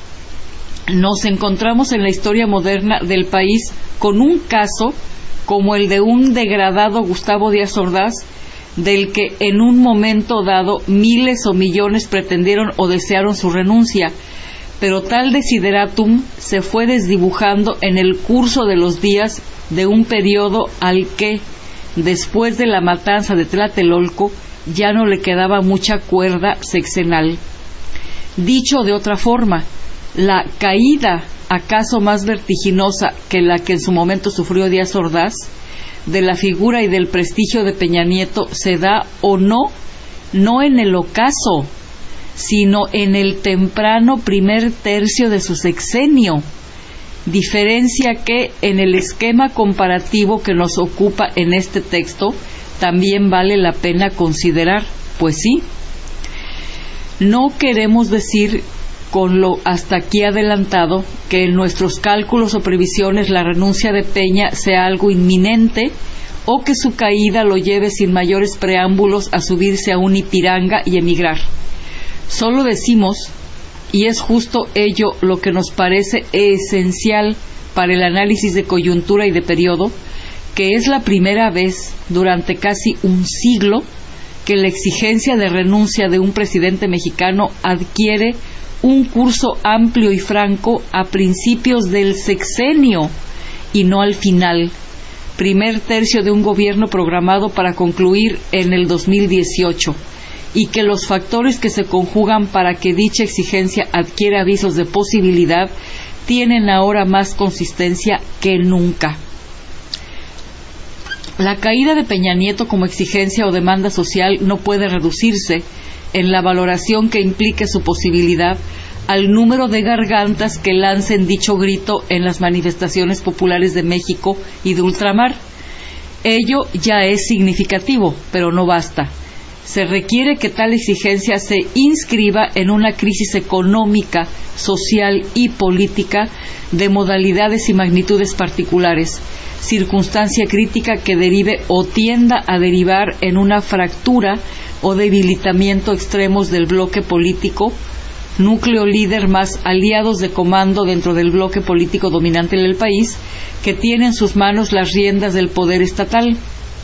nos encontramos en la historia moderna del país con un caso como el de un degradado Gustavo Díaz Ordaz, del que en un momento dado miles o millones pretendieron o desearon su renuncia, pero tal desideratum se fue desdibujando en el curso de los días de un periodo al que, después de la matanza de Tlatelolco, ya no le quedaba mucha cuerda sexenal. Dicho de otra forma, la caída, acaso más vertiginosa que la que en su momento sufrió Díaz Ordaz, de la figura y del prestigio de Peña Nieto se da o no en el ocaso, sino en el temprano primer tercio de su sexenio, diferencia que en el esquema comparativo que nos ocupa en este texto también vale la pena considerar. Pues sí, no queremos decir con lo hasta aquí adelantado que en nuestros cálculos o previsiones la renuncia de Peña sea algo inminente o que su caída lo lleve sin mayores preámbulos a subirse a un Ipiranga y emigrar. Solo decimos, y es justo ello lo que nos parece esencial para el análisis de coyuntura y de periodo, que es la primera vez durante casi un siglo que la exigencia de renuncia de un presidente mexicano adquiere un curso amplio y franco a principios del sexenio y no al final, primer tercio de un gobierno programado para concluir en el 2018, y que los factores que se conjugan para que dicha exigencia adquiera avisos de posibilidad tienen ahora más consistencia que nunca. La caída de Peña Nieto como exigencia o demanda social no puede reducirse, en la valoración que implique su posibilidad, al número de gargantas que lancen dicho grito en las manifestaciones populares de México y de ultramar. Ello ya es significativo, pero no basta. Se requiere que tal exigencia se inscriba en una crisis económica, social y política de modalidades y magnitudes particulares, circunstancia crítica que derive o tienda a derivar en una fractura o debilitamiento extremos del bloque político, núcleo líder más aliados de comando dentro del bloque político dominante del país, que tiene en sus manos las riendas del poder estatal.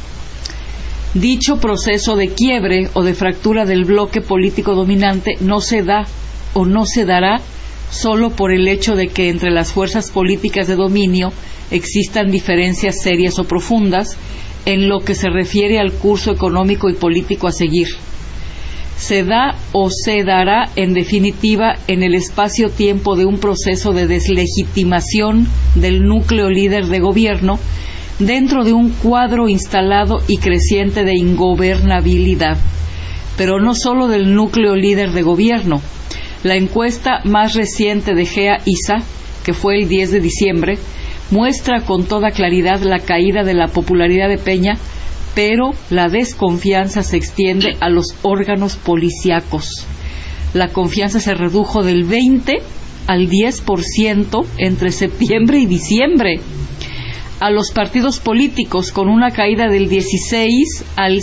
Dicho proceso de quiebre o de fractura del bloque político dominante no se da o no se dará solo por el hecho de que entre las fuerzas políticas de dominio existan diferencias serias o profundas en lo que se refiere al curso económico y político a seguir. Se da o se dará, en definitiva, en el espacio-tiempo de un proceso de deslegitimación del núcleo líder de gobierno dentro de un cuadro instalado y creciente de ingobernabilidad, pero no solo del núcleo líder de gobierno. La encuesta más reciente de GEA-ISA, que fue el 10 de diciembre, muestra con toda claridad la caída de la popularidad de Peña, pero la desconfianza se extiende a los órganos policíacos. La confianza se redujo del 20 al 10% entre septiembre y diciembre. A los partidos políticos con una caída del 16 al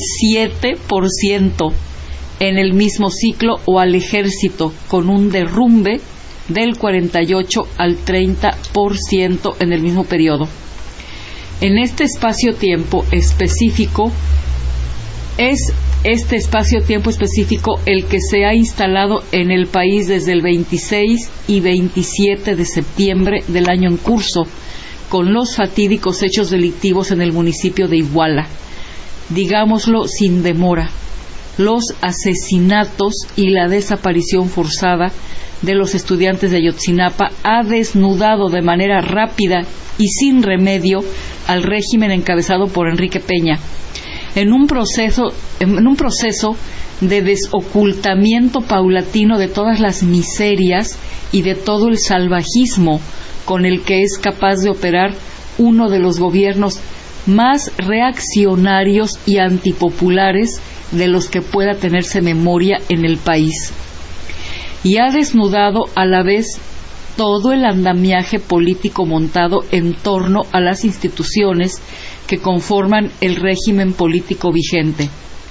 7% en el mismo ciclo, o al ejército con un derrumbe del 48 al 30% en el mismo periodo. En este espacio-tiempo específico, es este espacio-tiempo específico el que se ha instalado en el país desde el 26 y 27 de septiembre del año en curso, con los fatídicos hechos delictivos en el municipio de Iguala. Digámoslo sin demora, los asesinatos y la desaparición forzada de los estudiantes de Ayotzinapa ha desnudado de manera rápida y sin remedio al régimen encabezado por Enrique Peña, en un proceso de desocultamiento paulatino de todas las miserias y de todo el salvajismo con el que es capaz de operar uno de los gobiernos más reaccionarios y antipopulares de los que pueda tenerse memoria en el país. Y ha desnudado a la vez todo el andamiaje político montado en torno a las instituciones que conforman el régimen político vigente,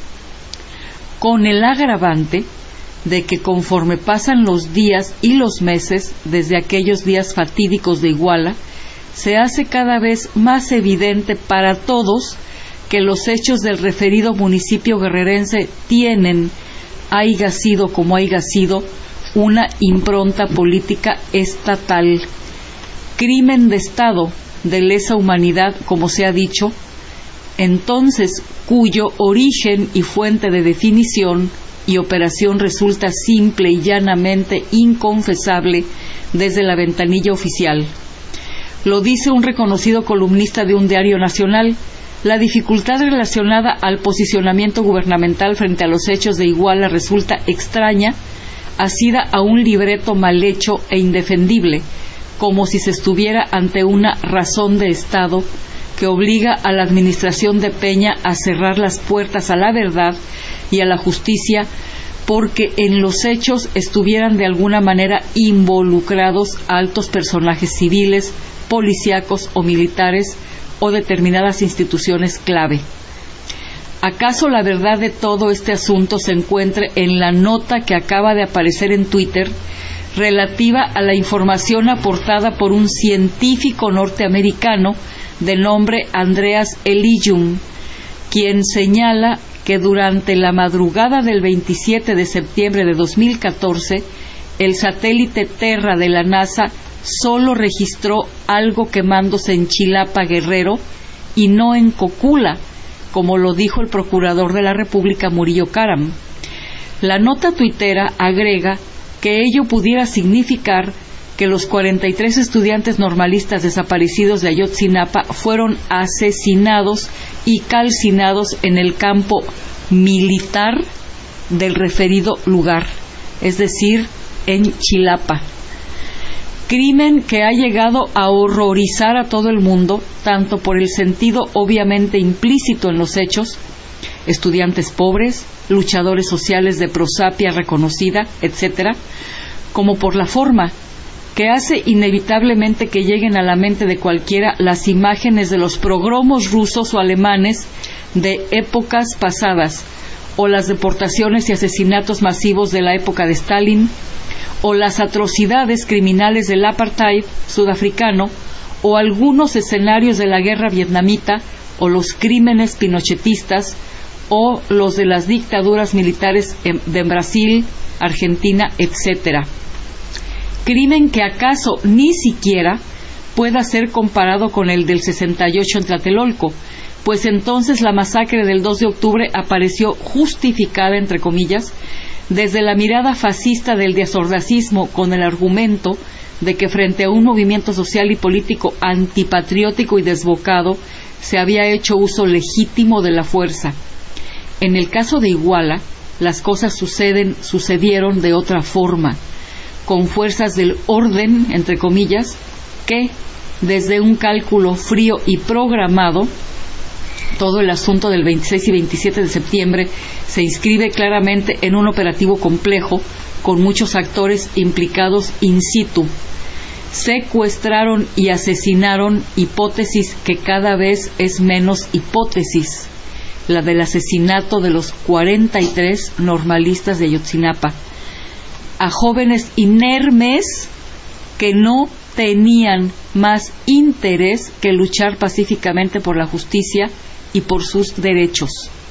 con el agravante de que conforme pasan los días y los meses desde aquellos días fatídicos de Iguala, se hace cada vez más evidente para todos que los hechos del referido municipio guerrerense tienen, haiga sido como haiga sido, una impronta política estatal. Crimen de Estado, de lesa humanidad, como se ha dicho, entonces cuyo origen y fuente de definición y operación resulta simple y llanamente inconfesable desde la ventanilla oficial. Lo dice un reconocido columnista de un diario nacional. La dificultad relacionada al posicionamiento gubernamental frente a los hechos de Iguala resulta extraña, asida a un libreto mal hecho e indefendible, como si se estuviera ante una razón de Estado que obliga a la administración de Peña a cerrar las puertas a la verdad y a la justicia porque en los hechos estuvieran de alguna manera involucrados altos personajes civiles, policíacos o militares o determinadas instituciones clave. ¿Acaso la verdad de todo este asunto se encuentre en la nota que acaba de aparecer en Twitter relativa a la información aportada por un científico norteamericano de nombre Andreas Elyjum, quien señala que durante la madrugada del 27 de septiembre de 2014, el satélite Terra de la NASA solo registró algo quemándose en Chilapa, Guerrero, y no en Cocula, como lo dijo el procurador de la República, Murillo Karam. La nota tuitera agrega que ello pudiera significar que los 43 estudiantes normalistas desaparecidos de Ayotzinapa fueron asesinados y calcinados en el campo militar del referido lugar, es decir, en Chilapa. Crimen que ha llegado a horrorizar a todo el mundo, tanto por el sentido obviamente implícito en los hechos, estudiantes pobres, luchadores sociales de prosapia reconocida, etc., como por la forma, que hace inevitablemente que lleguen a la mente de cualquiera las imágenes de los pogromos rusos o alemanes de épocas pasadas, o las deportaciones y asesinatos masivos de la época de Stalin, o las atrocidades criminales del apartheid sudafricano, o algunos escenarios de la guerra vietnamita, o los crímenes pinochetistas, o los de las dictaduras militares de Brasil, Argentina, etc. Crimen que acaso ni siquiera pueda ser comparado con el del 68 en Tlatelolco, pues entonces la masacre del 2 de octubre apareció justificada, entre comillas, desde la mirada fascista del diazordacismo, con el argumento de que frente a un movimiento social y político antipatriótico y desbocado se había hecho uso legítimo de la fuerza. En el caso de Iguala, las cosas sucedieron de otra forma, con fuerzas del orden, entre comillas, que, desde un cálculo frío y programado, todo el asunto del 26 y 27 de septiembre se inscribe claramente en un operativo complejo, con muchos actores implicados in situ. Secuestraron y asesinaron, hipótesis que cada vez es menos hipótesis, la del asesinato de los 43 normalistas de Ayotzinapa, a jóvenes inermes que no tenían más interés que luchar pacíficamente por la justicia y por sus derechos.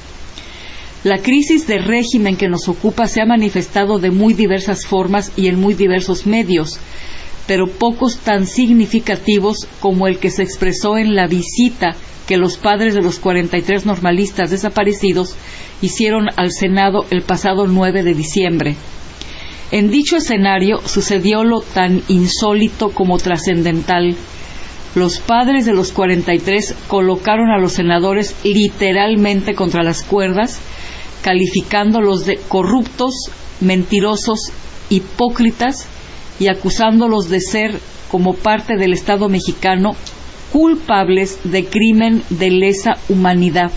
La crisis de régimen que nos ocupa se ha manifestado de muy diversas formas y en muy diversos medios, pero pocos tan significativos como el que se expresó en la visita que los padres de los 43 normalistas desaparecidos hicieron al Senado el pasado 9 de diciembre. En dicho escenario sucedió lo tan insólito como trascendental. Los padres de los 43 colocaron a los senadores literalmente contra las cuerdas, calificándolos de corruptos, mentirosos, hipócritas y acusándolos de ser, como parte del Estado mexicano, culpables de crimen de lesa humanidad.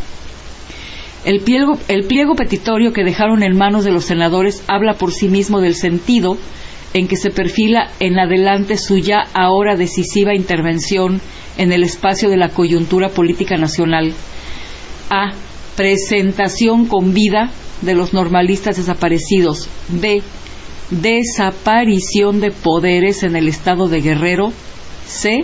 El pliego petitorio que dejaron en manos de los senadores habla por sí mismo del sentido en que se perfila en adelante su ya ahora decisiva intervención en el espacio de la coyuntura política nacional. A. Presentación con vida de los normalistas desaparecidos. B. Desaparición de poderes en el estado de Guerrero. C.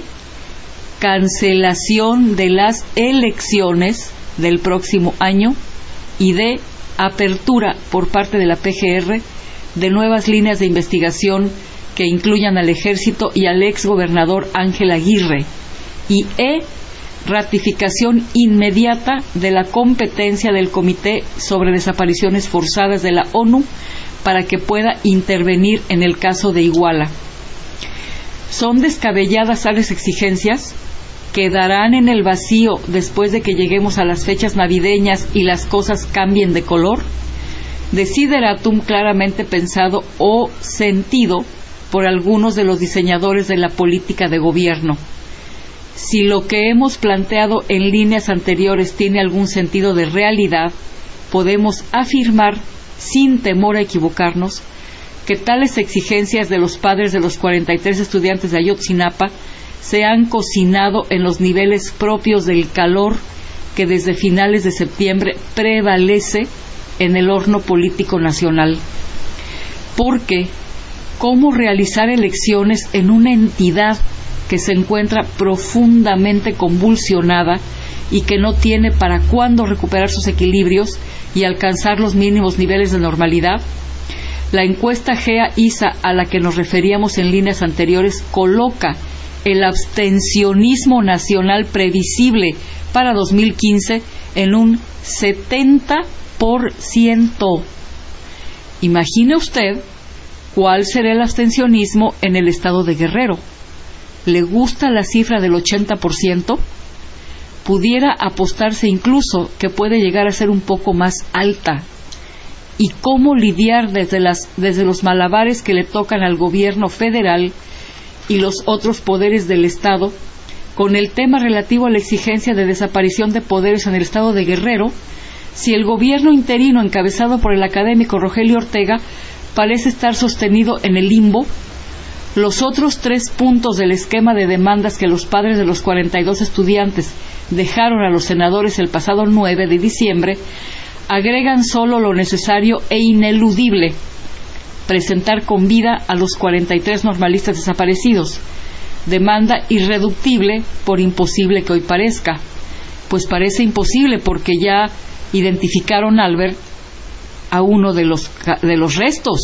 Cancelación de las elecciones del próximo año. Y D. Apertura por parte de la PGR de nuevas líneas de investigación que incluyan al Ejército y al ex gobernador Ángel Aguirre. Y ratificación inmediata de la competencia del Comité sobre Desapariciones Forzadas de la ONU para que pueda intervenir en el caso de Iguala. Son descabelladas tales exigencias, quedarán en el vacío después de que lleguemos a las fechas navideñas y las cosas cambien de color. Desideratum claramente pensado o sentido por algunos de los diseñadores de la política de gobierno. Si lo que hemos planteado en líneas anteriores tiene algún sentido de realidad, podemos afirmar, sin temor a equivocarnos, que tales exigencias de los padres de los 43 estudiantes de Ayotzinapa se han cocinado en los niveles propios del calor que desde finales de septiembre prevalece en el horno político nacional. Porque, ¿cómo realizar elecciones en una entidad que se encuentra profundamente convulsionada y que no tiene para cuándo recuperar sus equilibrios y alcanzar los mínimos niveles de normalidad? La encuesta GEA-ISA a la que nos referíamos en líneas anteriores coloca el abstencionismo nacional previsible para 2015 en un 70%. Imagine usted cuál será el abstencionismo en el estado de Guerrero. ¿Le gusta la cifra del 80%? Pudiera apostarse incluso que puede llegar a ser un poco más alta. ¿Y cómo lidiar desde los malabares que le tocan al gobierno federal y los otros poderes del Estado con el tema relativo a la exigencia de desaparición de poderes en el estado de Guerrero, si el gobierno interino encabezado por el académico Rogelio Ortega parece estar sostenido en el limbo? Los otros 3 puntos del esquema de demandas que los padres de los 42 estudiantes dejaron a los senadores el pasado 9 de diciembre agregan solo lo necesario e ineludible: presentar con vida a los 43 normalistas desaparecidos. Demanda irreductible, por imposible que hoy parezca. Pues parece imposible porque ya identificaron, Albert, a uno de los restos,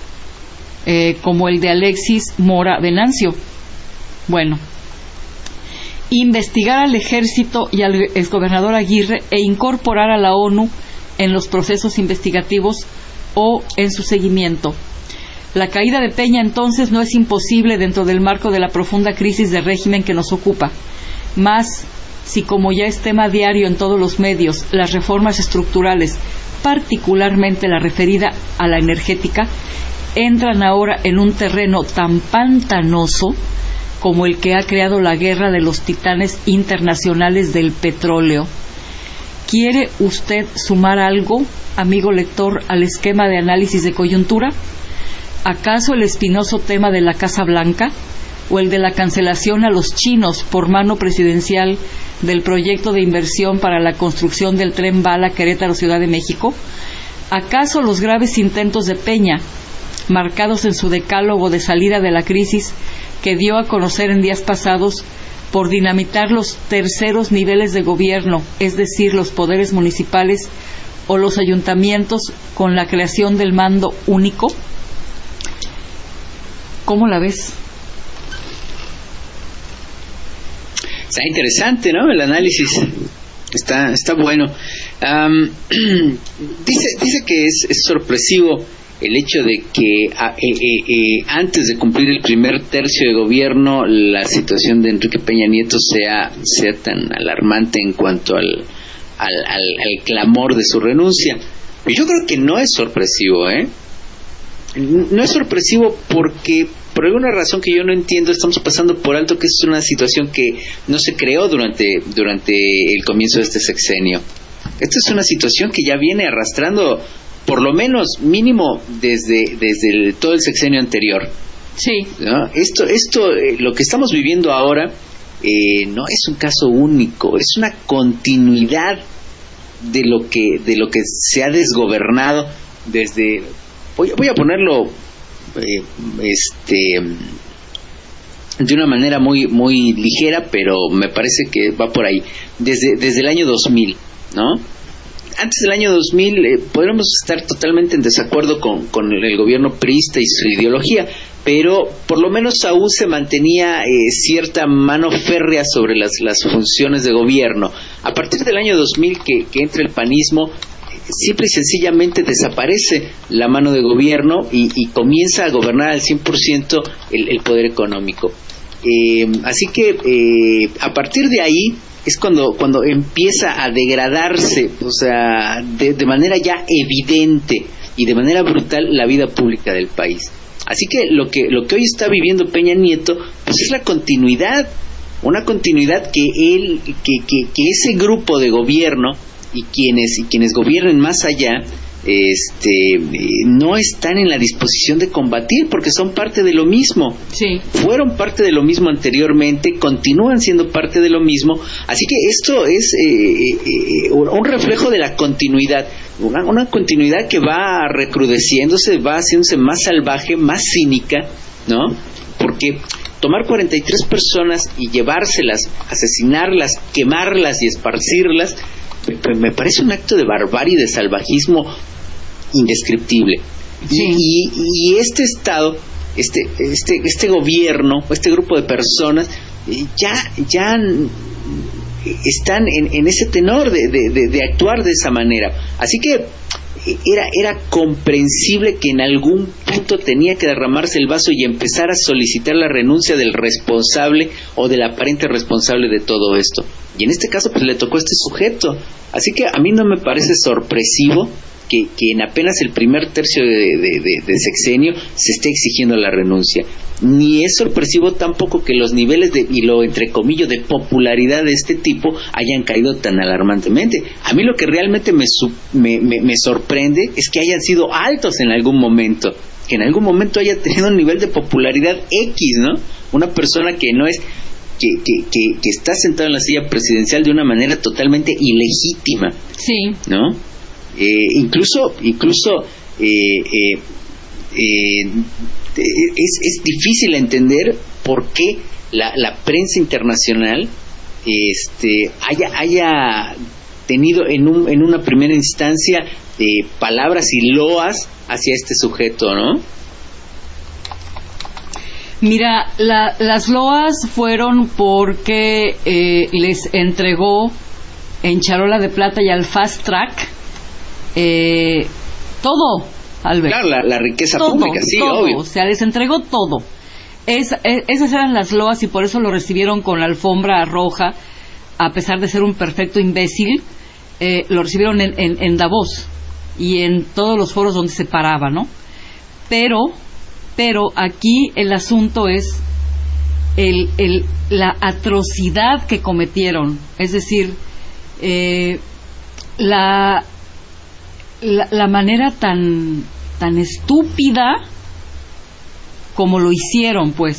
como el de Alexis Mora Venancio. Bueno, investigar al Ejército y al exgobernador Aguirre e incorporar a la ONU en los procesos investigativos o en su seguimiento. La caída de Peña entonces no es imposible dentro del marco de la profunda crisis de régimen que nos ocupa. Más si, como ya es tema diario en todos los medios, las reformas estructurales, particularmente la referida a la energética, entran ahora en un terreno tan pantanoso como el que ha creado la guerra de los titanes internacionales del petróleo. ¿Quiere usted sumar algo, amigo lector, al esquema de análisis de coyuntura? ¿Acaso el espinoso tema de la Casa Blanca o el de la cancelación a los chinos por mano presidencial del proyecto de inversión para la construcción del tren bala Querétaro-Ciudad de México? ¿Acaso los graves intentos de Peña, marcados en su decálogo de salida de la crisis que dio a conocer en días pasados, por dinamitar los terceros niveles de gobierno, es decir, los poderes municipales o los ayuntamientos, con la creación del mando único? ¿Cómo la ves? Está interesante, ¿no? El análisis está bueno. Dice que es sorpresivo el hecho de que antes de cumplir el primer tercio de gobierno la situación de Enrique Peña Nieto sea tan alarmante en cuanto al clamor de su renuncia. Yo creo que no es sorpresivo, no es sorpresivo porque por alguna razón que yo no entiendo estamos pasando por alto que es una situación que no se creó durante el comienzo de este sexenio. Esta es una situación que ya viene arrastrando por lo menos mínimo desde todo el sexenio anterior. Sí. ¿No? Esto lo que estamos viviendo ahora no es un caso único, es una continuidad de lo que se ha desgobernado desde, voy a ponerlo de una manera muy ligera, pero me parece que va por ahí, desde el año 2000, ¿no? antes del año 2000 podríamos estar totalmente en desacuerdo con el gobierno priista y su ideología, pero por lo menos aún se mantenía cierta mano férrea sobre las funciones de gobierno. A partir del año 2000 que entra el panismo, simple y sencillamente desaparece la mano de gobierno y comienza a gobernar al 100% el poder económico. Así que a partir de ahí es cuando empieza a degradarse, o sea, de manera ya evidente y de manera brutal la vida pública del país. Así que lo que hoy está viviendo Peña Nieto, pues es la continuidad, una continuidad que ese grupo de gobierno y quienes gobiernen más allá no están en la disposición de combatir, porque son parte de lo mismo. Sí. Fueron parte de lo mismo anteriormente, continúan siendo parte de lo mismo, así que esto es un reflejo de la continuidad, una continuidad que va recrudeciéndose, va haciéndose más salvaje, más cínica, ¿no? Porque tomar 43 personas y llevárselas, asesinarlas, quemarlas y esparcirlas, me parece un acto de barbarie, de salvajismo indescriptible. Sí. Y este Estado, este gobierno, este grupo de personas ya están en ese tenor de actuar de esa manera. Así que era comprensible que en algún punto tenía que derramarse el vaso y empezar a solicitar la renuncia del responsable o del aparente responsable de todo esto. Y en este caso pues le tocó a este sujeto. Así que a mí no me parece sorpresivo que en apenas el primer tercio de sexenio se esté exigiendo la renuncia. Ni es sorpresivo tampoco que los niveles y lo entre comillas de popularidad de este tipo hayan caído tan alarmantemente. A mí lo que realmente me sorprende es que hayan sido altos en algún momento, que en algún momento haya tenido un nivel de popularidad X, ¿no? Una persona que no es que está sentado en la silla presidencial de una manera totalmente ilegítima. Sí. ¿No? Incluso es difícil entender por qué la prensa internacional haya tenido en una primera instancia palabras y loas hacia este sujeto, ¿no? Mira, las loas fueron porque les entregó en charola de plata y al fast track todo, Albert. Claro, la riqueza todo, pública, sí, todo, obvio. O sea, les entregó todo. Esas eran las loas y por eso lo recibieron con la alfombra roja, a pesar de ser un perfecto imbécil. Lo recibieron en Davos y en todos los foros donde se paraba, ¿no? Pero aquí el asunto es la atrocidad que cometieron, es decir, la manera tan estúpida como lo hicieron, pues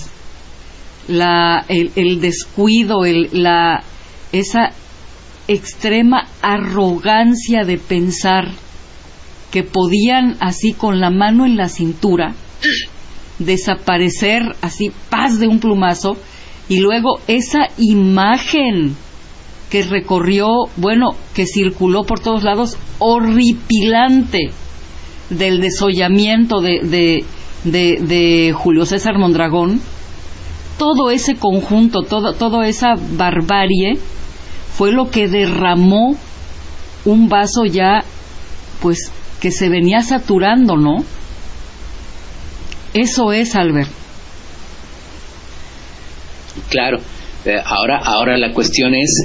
el descuido, esa extrema arrogancia de pensar que podían así con la mano en la cintura desaparecer así, paz de un plumazo, y luego esa imagen que recorrió, que circuló por todos lados, horripilante, del desollamiento de Julio César Mondragón. Todo ese conjunto, toda esa barbarie fue lo que derramó un vaso ya, pues, que se venía saturando, ¿no? Eso es, Albert. Claro. Ahora la cuestión es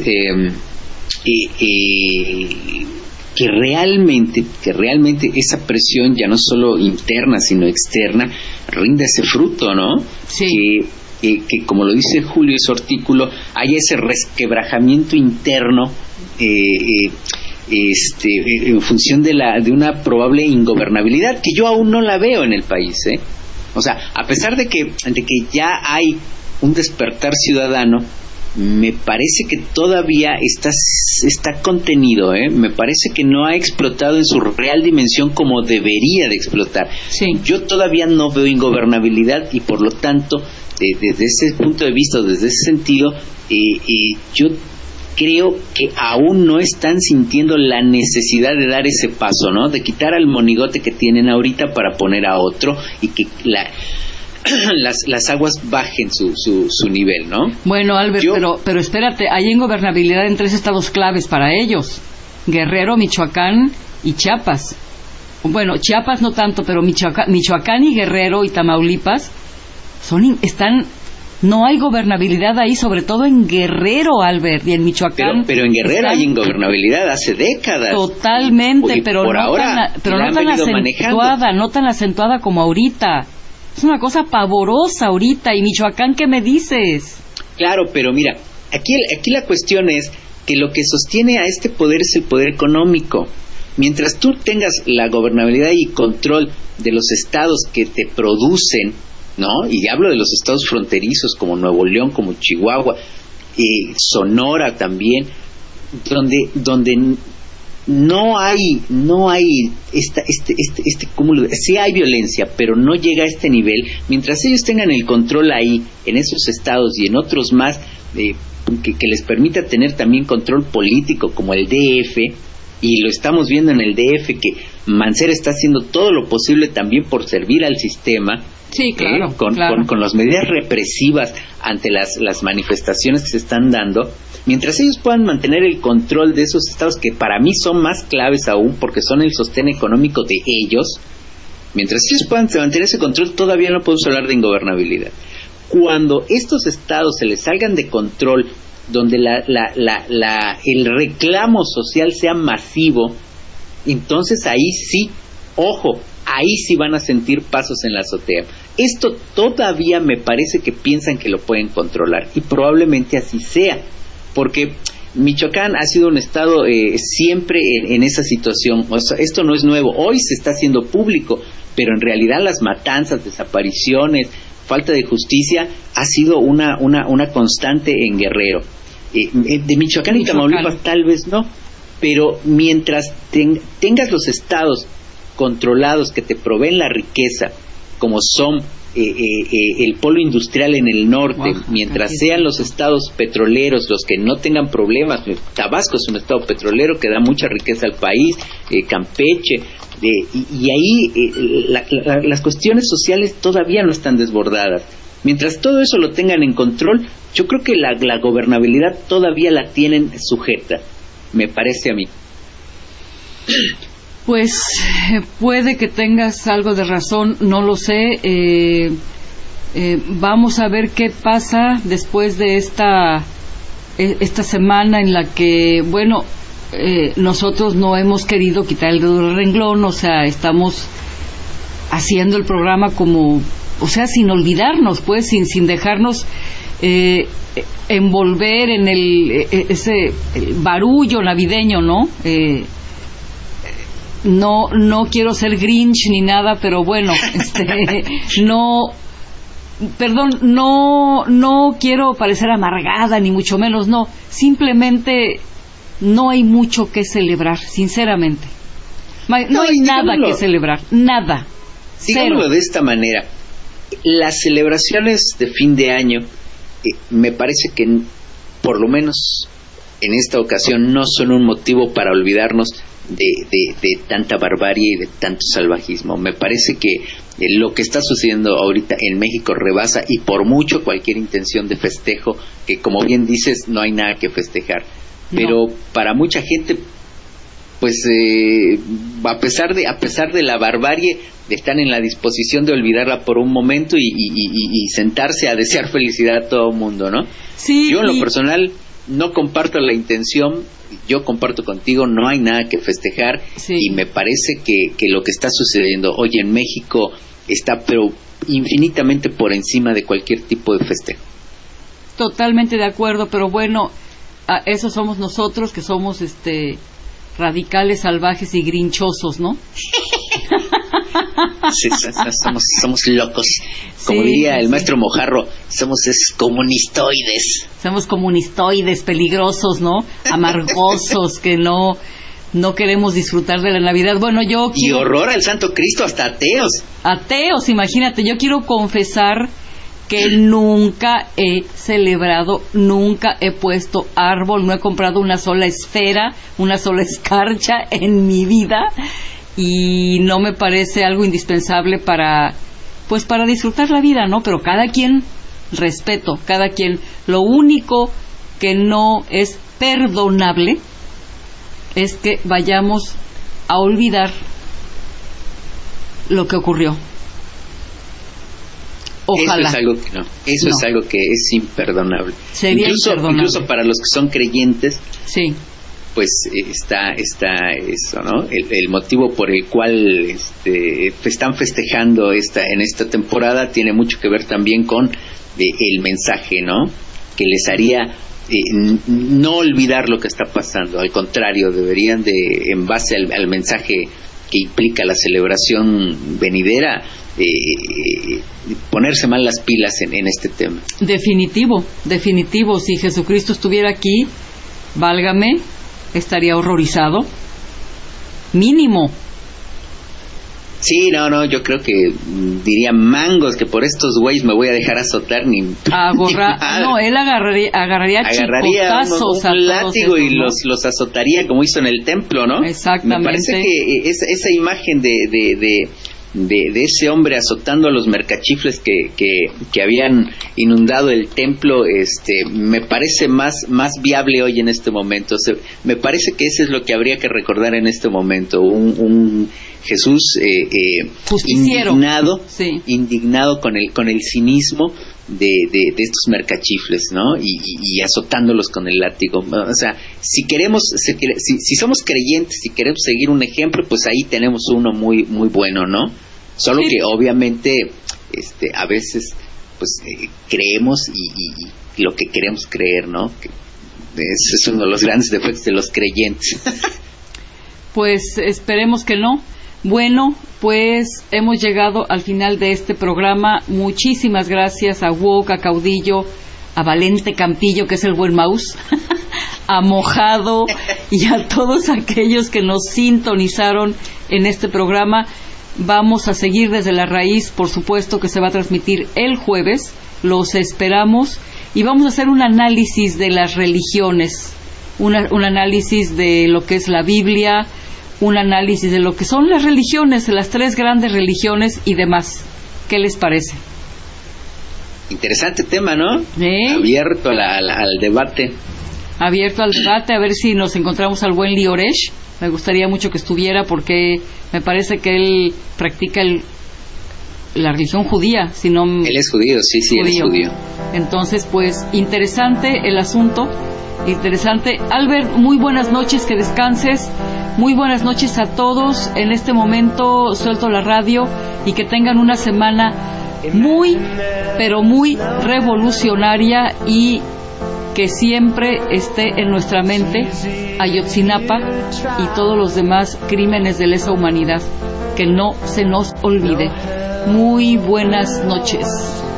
que realmente esa presión, ya no solo interna sino externa, rinda ese fruto, ¿no? Sí. Que como lo dice Julio en su artículo, haya ese resquebrajamiento interno en función de una probable ingobernabilidad que yo aún no la veo en el país, ¿eh? O sea, a pesar de que ya hay un despertar ciudadano, me parece que todavía está contenido, me parece que no ha explotado en su real dimensión como debería de explotar. Sí. Yo todavía no veo ingobernabilidad y por lo tanto, desde ese punto de vista, desde ese sentido, yo creo que aún no están sintiendo la necesidad de dar ese paso, ¿no? De quitar al monigote que tienen ahorita para poner a otro y que las aguas bajen su nivel, ¿no? Bueno, Albert, pero espérate, hay ingobernabilidad en 3 estados claves para ellos: Guerrero, Michoacán y Chiapas. Bueno, Chiapas no tanto, pero Michoacán y Guerrero y Tamaulipas no hay gobernabilidad ahí, sobre todo en Guerrero, Albert, y en Michoacán. Pero en Guerrero hay ingobernabilidad hace décadas. Totalmente, pero no tan acentuada como ahorita. Es una cosa pavorosa ahorita. ¿Y Michoacán qué me dices? Claro, pero mira, aquí la cuestión es que lo que sostiene a este poder es el poder económico. Mientras tú tengas la gobernabilidad y control de los estados que te producen, ¿no? Y hablo de los estados fronterizos como Nuevo León, como Chihuahua, Sonora también, donde no hay este cúmulo. Sí hay violencia, pero no llega a este nivel. Mientras ellos tengan el control ahí, en esos estados y en otros más, que les permita tener también control político, como el DF, y lo estamos viendo en el DF, que Mancera está haciendo todo lo posible también por servir al sistema. Sí, claro, con las medidas represivas ante las manifestaciones que se están dando. Mientras ellos puedan mantener el control de esos estados, que para mí son más claves aún porque son el sostén económico de ellos, mientras ellos puedan mantener ese control, todavía no podemos hablar de ingobernabilidad. Cuando estos estados se les salgan de control, donde el reclamo social sea masivo, entonces ahí sí, ojo, ahí sí van a sentir pasos en la azotea. Esto todavía me parece que piensan que lo pueden controlar, y probablemente así sea, porque Michoacán ha sido un estado siempre en esa situación. O sea, esto no es nuevo, hoy se está haciendo público, pero en realidad las matanzas, desapariciones, falta de justicia ha sido una constante en Guerrero. De Michoacán y Tamaulipas tal vez no, pero mientras tengas los estados controlados que te proveen la riqueza, como son el polo industrial en el norte, mientras sean los estados petroleros los que no tengan problemas. Tabasco es un estado petrolero que da mucha riqueza al país, Campeche, y ahí las cuestiones sociales todavía no están desbordadas. Mientras todo eso lo tengan en control, yo creo que la gobernabilidad todavía la tienen sujeta, me parece a mí. Pues puede que tengas algo de razón, no lo sé. Vamos a ver qué pasa después de esta semana en la que, bueno, nosotros no hemos querido quitar el dedo del renglón, o sea, estamos haciendo el programa como, o sea, sin olvidarnos, pues, sin dejarnos envolver en ese barullo navideño, ¿no? No quiero ser Grinch ni nada, pero bueno, no quiero parecer amargada, ni mucho menos, no. Simplemente no hay mucho que celebrar, sinceramente. No hay nada que celebrar, nada. Digámoslo de esta manera, las celebraciones de fin de año, me parece que por lo menos en esta ocasión no son un motivo para olvidarnos de tanta barbarie y de tanto salvajismo. Me parece que lo que está sucediendo ahorita en México rebasa y por mucho cualquier intención de festejo, que como bien dices, no hay nada que festejar. Pero para mucha gente, pues a pesar de la barbarie, están en la disposición de olvidarla por un momento y sentarse a desear felicidad a todo el mundo, ¿no? Sí, yo en lo personal no comparto la intención. Yo comparto contigo, no hay nada que festejar, sí. Y me parece que lo que está sucediendo hoy en México está pero infinitamente por encima de cualquier tipo de festejo. Totalmente de acuerdo, pero bueno, eso somos nosotros, que somos radicales, salvajes y grinchosos, ¿no? Sí, somos locos. Como diría el maestro Mojarro, somos comunistoides. Somos comunistoides, peligrosos, ¿no? Amargosos, que no queremos disfrutar de la Navidad. Bueno, y horror al Santo Cristo, hasta ateos. Ateos, imagínate. Yo quiero confesar que nunca he celebrado, nunca he puesto árbol, no he comprado una sola esfera, una sola escarcha en mi vida, y no me parece algo indispensable para disfrutar la vida, ¿no? Pero cada quien, respeto, cada quien. Lo único que no es perdonable es que vayamos a olvidar lo que ocurrió. Ojalá. Eso es algo que no. Eso no. Es algo que es imperdonable. Sería imperdonable. Incluso para los que son creyentes. Sí. Pues está eso, ¿no? El motivo por el cual están festejando en esta temporada tiene mucho que ver también con el mensaje, ¿no? Que les haría no olvidar lo que está pasando. Al contrario, deberían en base al mensaje que implica la celebración venidera, ponerse más las pilas en este tema. Definitivo. Si Jesucristo estuviera aquí, válgame, estaría horrorizado. Mínimo. Sí, no, yo creo que diría mangos que por estos güeyes me voy a dejar azotar ni no, él agarraría chicotazos un látigo y los azotaría como hizo en el templo, ¿no? Exactamente. Me parece que esa imagen de ese hombre azotando a los mercachifles que habían inundado el templo, me parece más viable hoy en este momento. O sea, me parece que eso es lo que habría que recordar en este momento, un Jesús indignado con el cinismo de estos mercachifles, ¿no? Y azotándolos con el látigo. O sea, si somos creyentes, si queremos seguir un ejemplo, pues ahí tenemos uno muy muy bueno, ¿no? Solo que obviamente a veces pues creemos y lo que queremos creer, ¿no? Que ese es uno de los grandes defectos de los creyentes. Pues esperemos que no. Bueno, pues hemos llegado al final de este programa. Muchísimas gracias a Wok, a Caudillo, a Valente Campillo, que es el buen mouse, a Mojado y a todos aquellos que nos sintonizaron en este programa. Vamos a seguir desde la raíz, por supuesto que se va a transmitir el jueves. Los esperamos y vamos a hacer un análisis de las religiones, un análisis de lo que es la Biblia, un análisis de lo que son las religiones, las 3 grandes religiones y demás. ¿Qué les parece? Interesante tema, ¿no? Abierto al debate. Abierto al debate, a ver si nos encontramos al buen Lioresh. Me gustaría mucho que estuviera porque me parece que él practica la religión judía. Si no, él es judío, sí, él es judío. Entonces, pues, interesante el asunto. Interesante. Albert, muy buenas noches, que descanses. Muy buenas noches a todos. En este momento suelto la radio y que tengan una semana muy, pero muy revolucionaria y que siempre esté en nuestra mente Ayotzinapa y todos los demás crímenes de lesa humanidad. Que no se nos olvide. Muy buenas noches.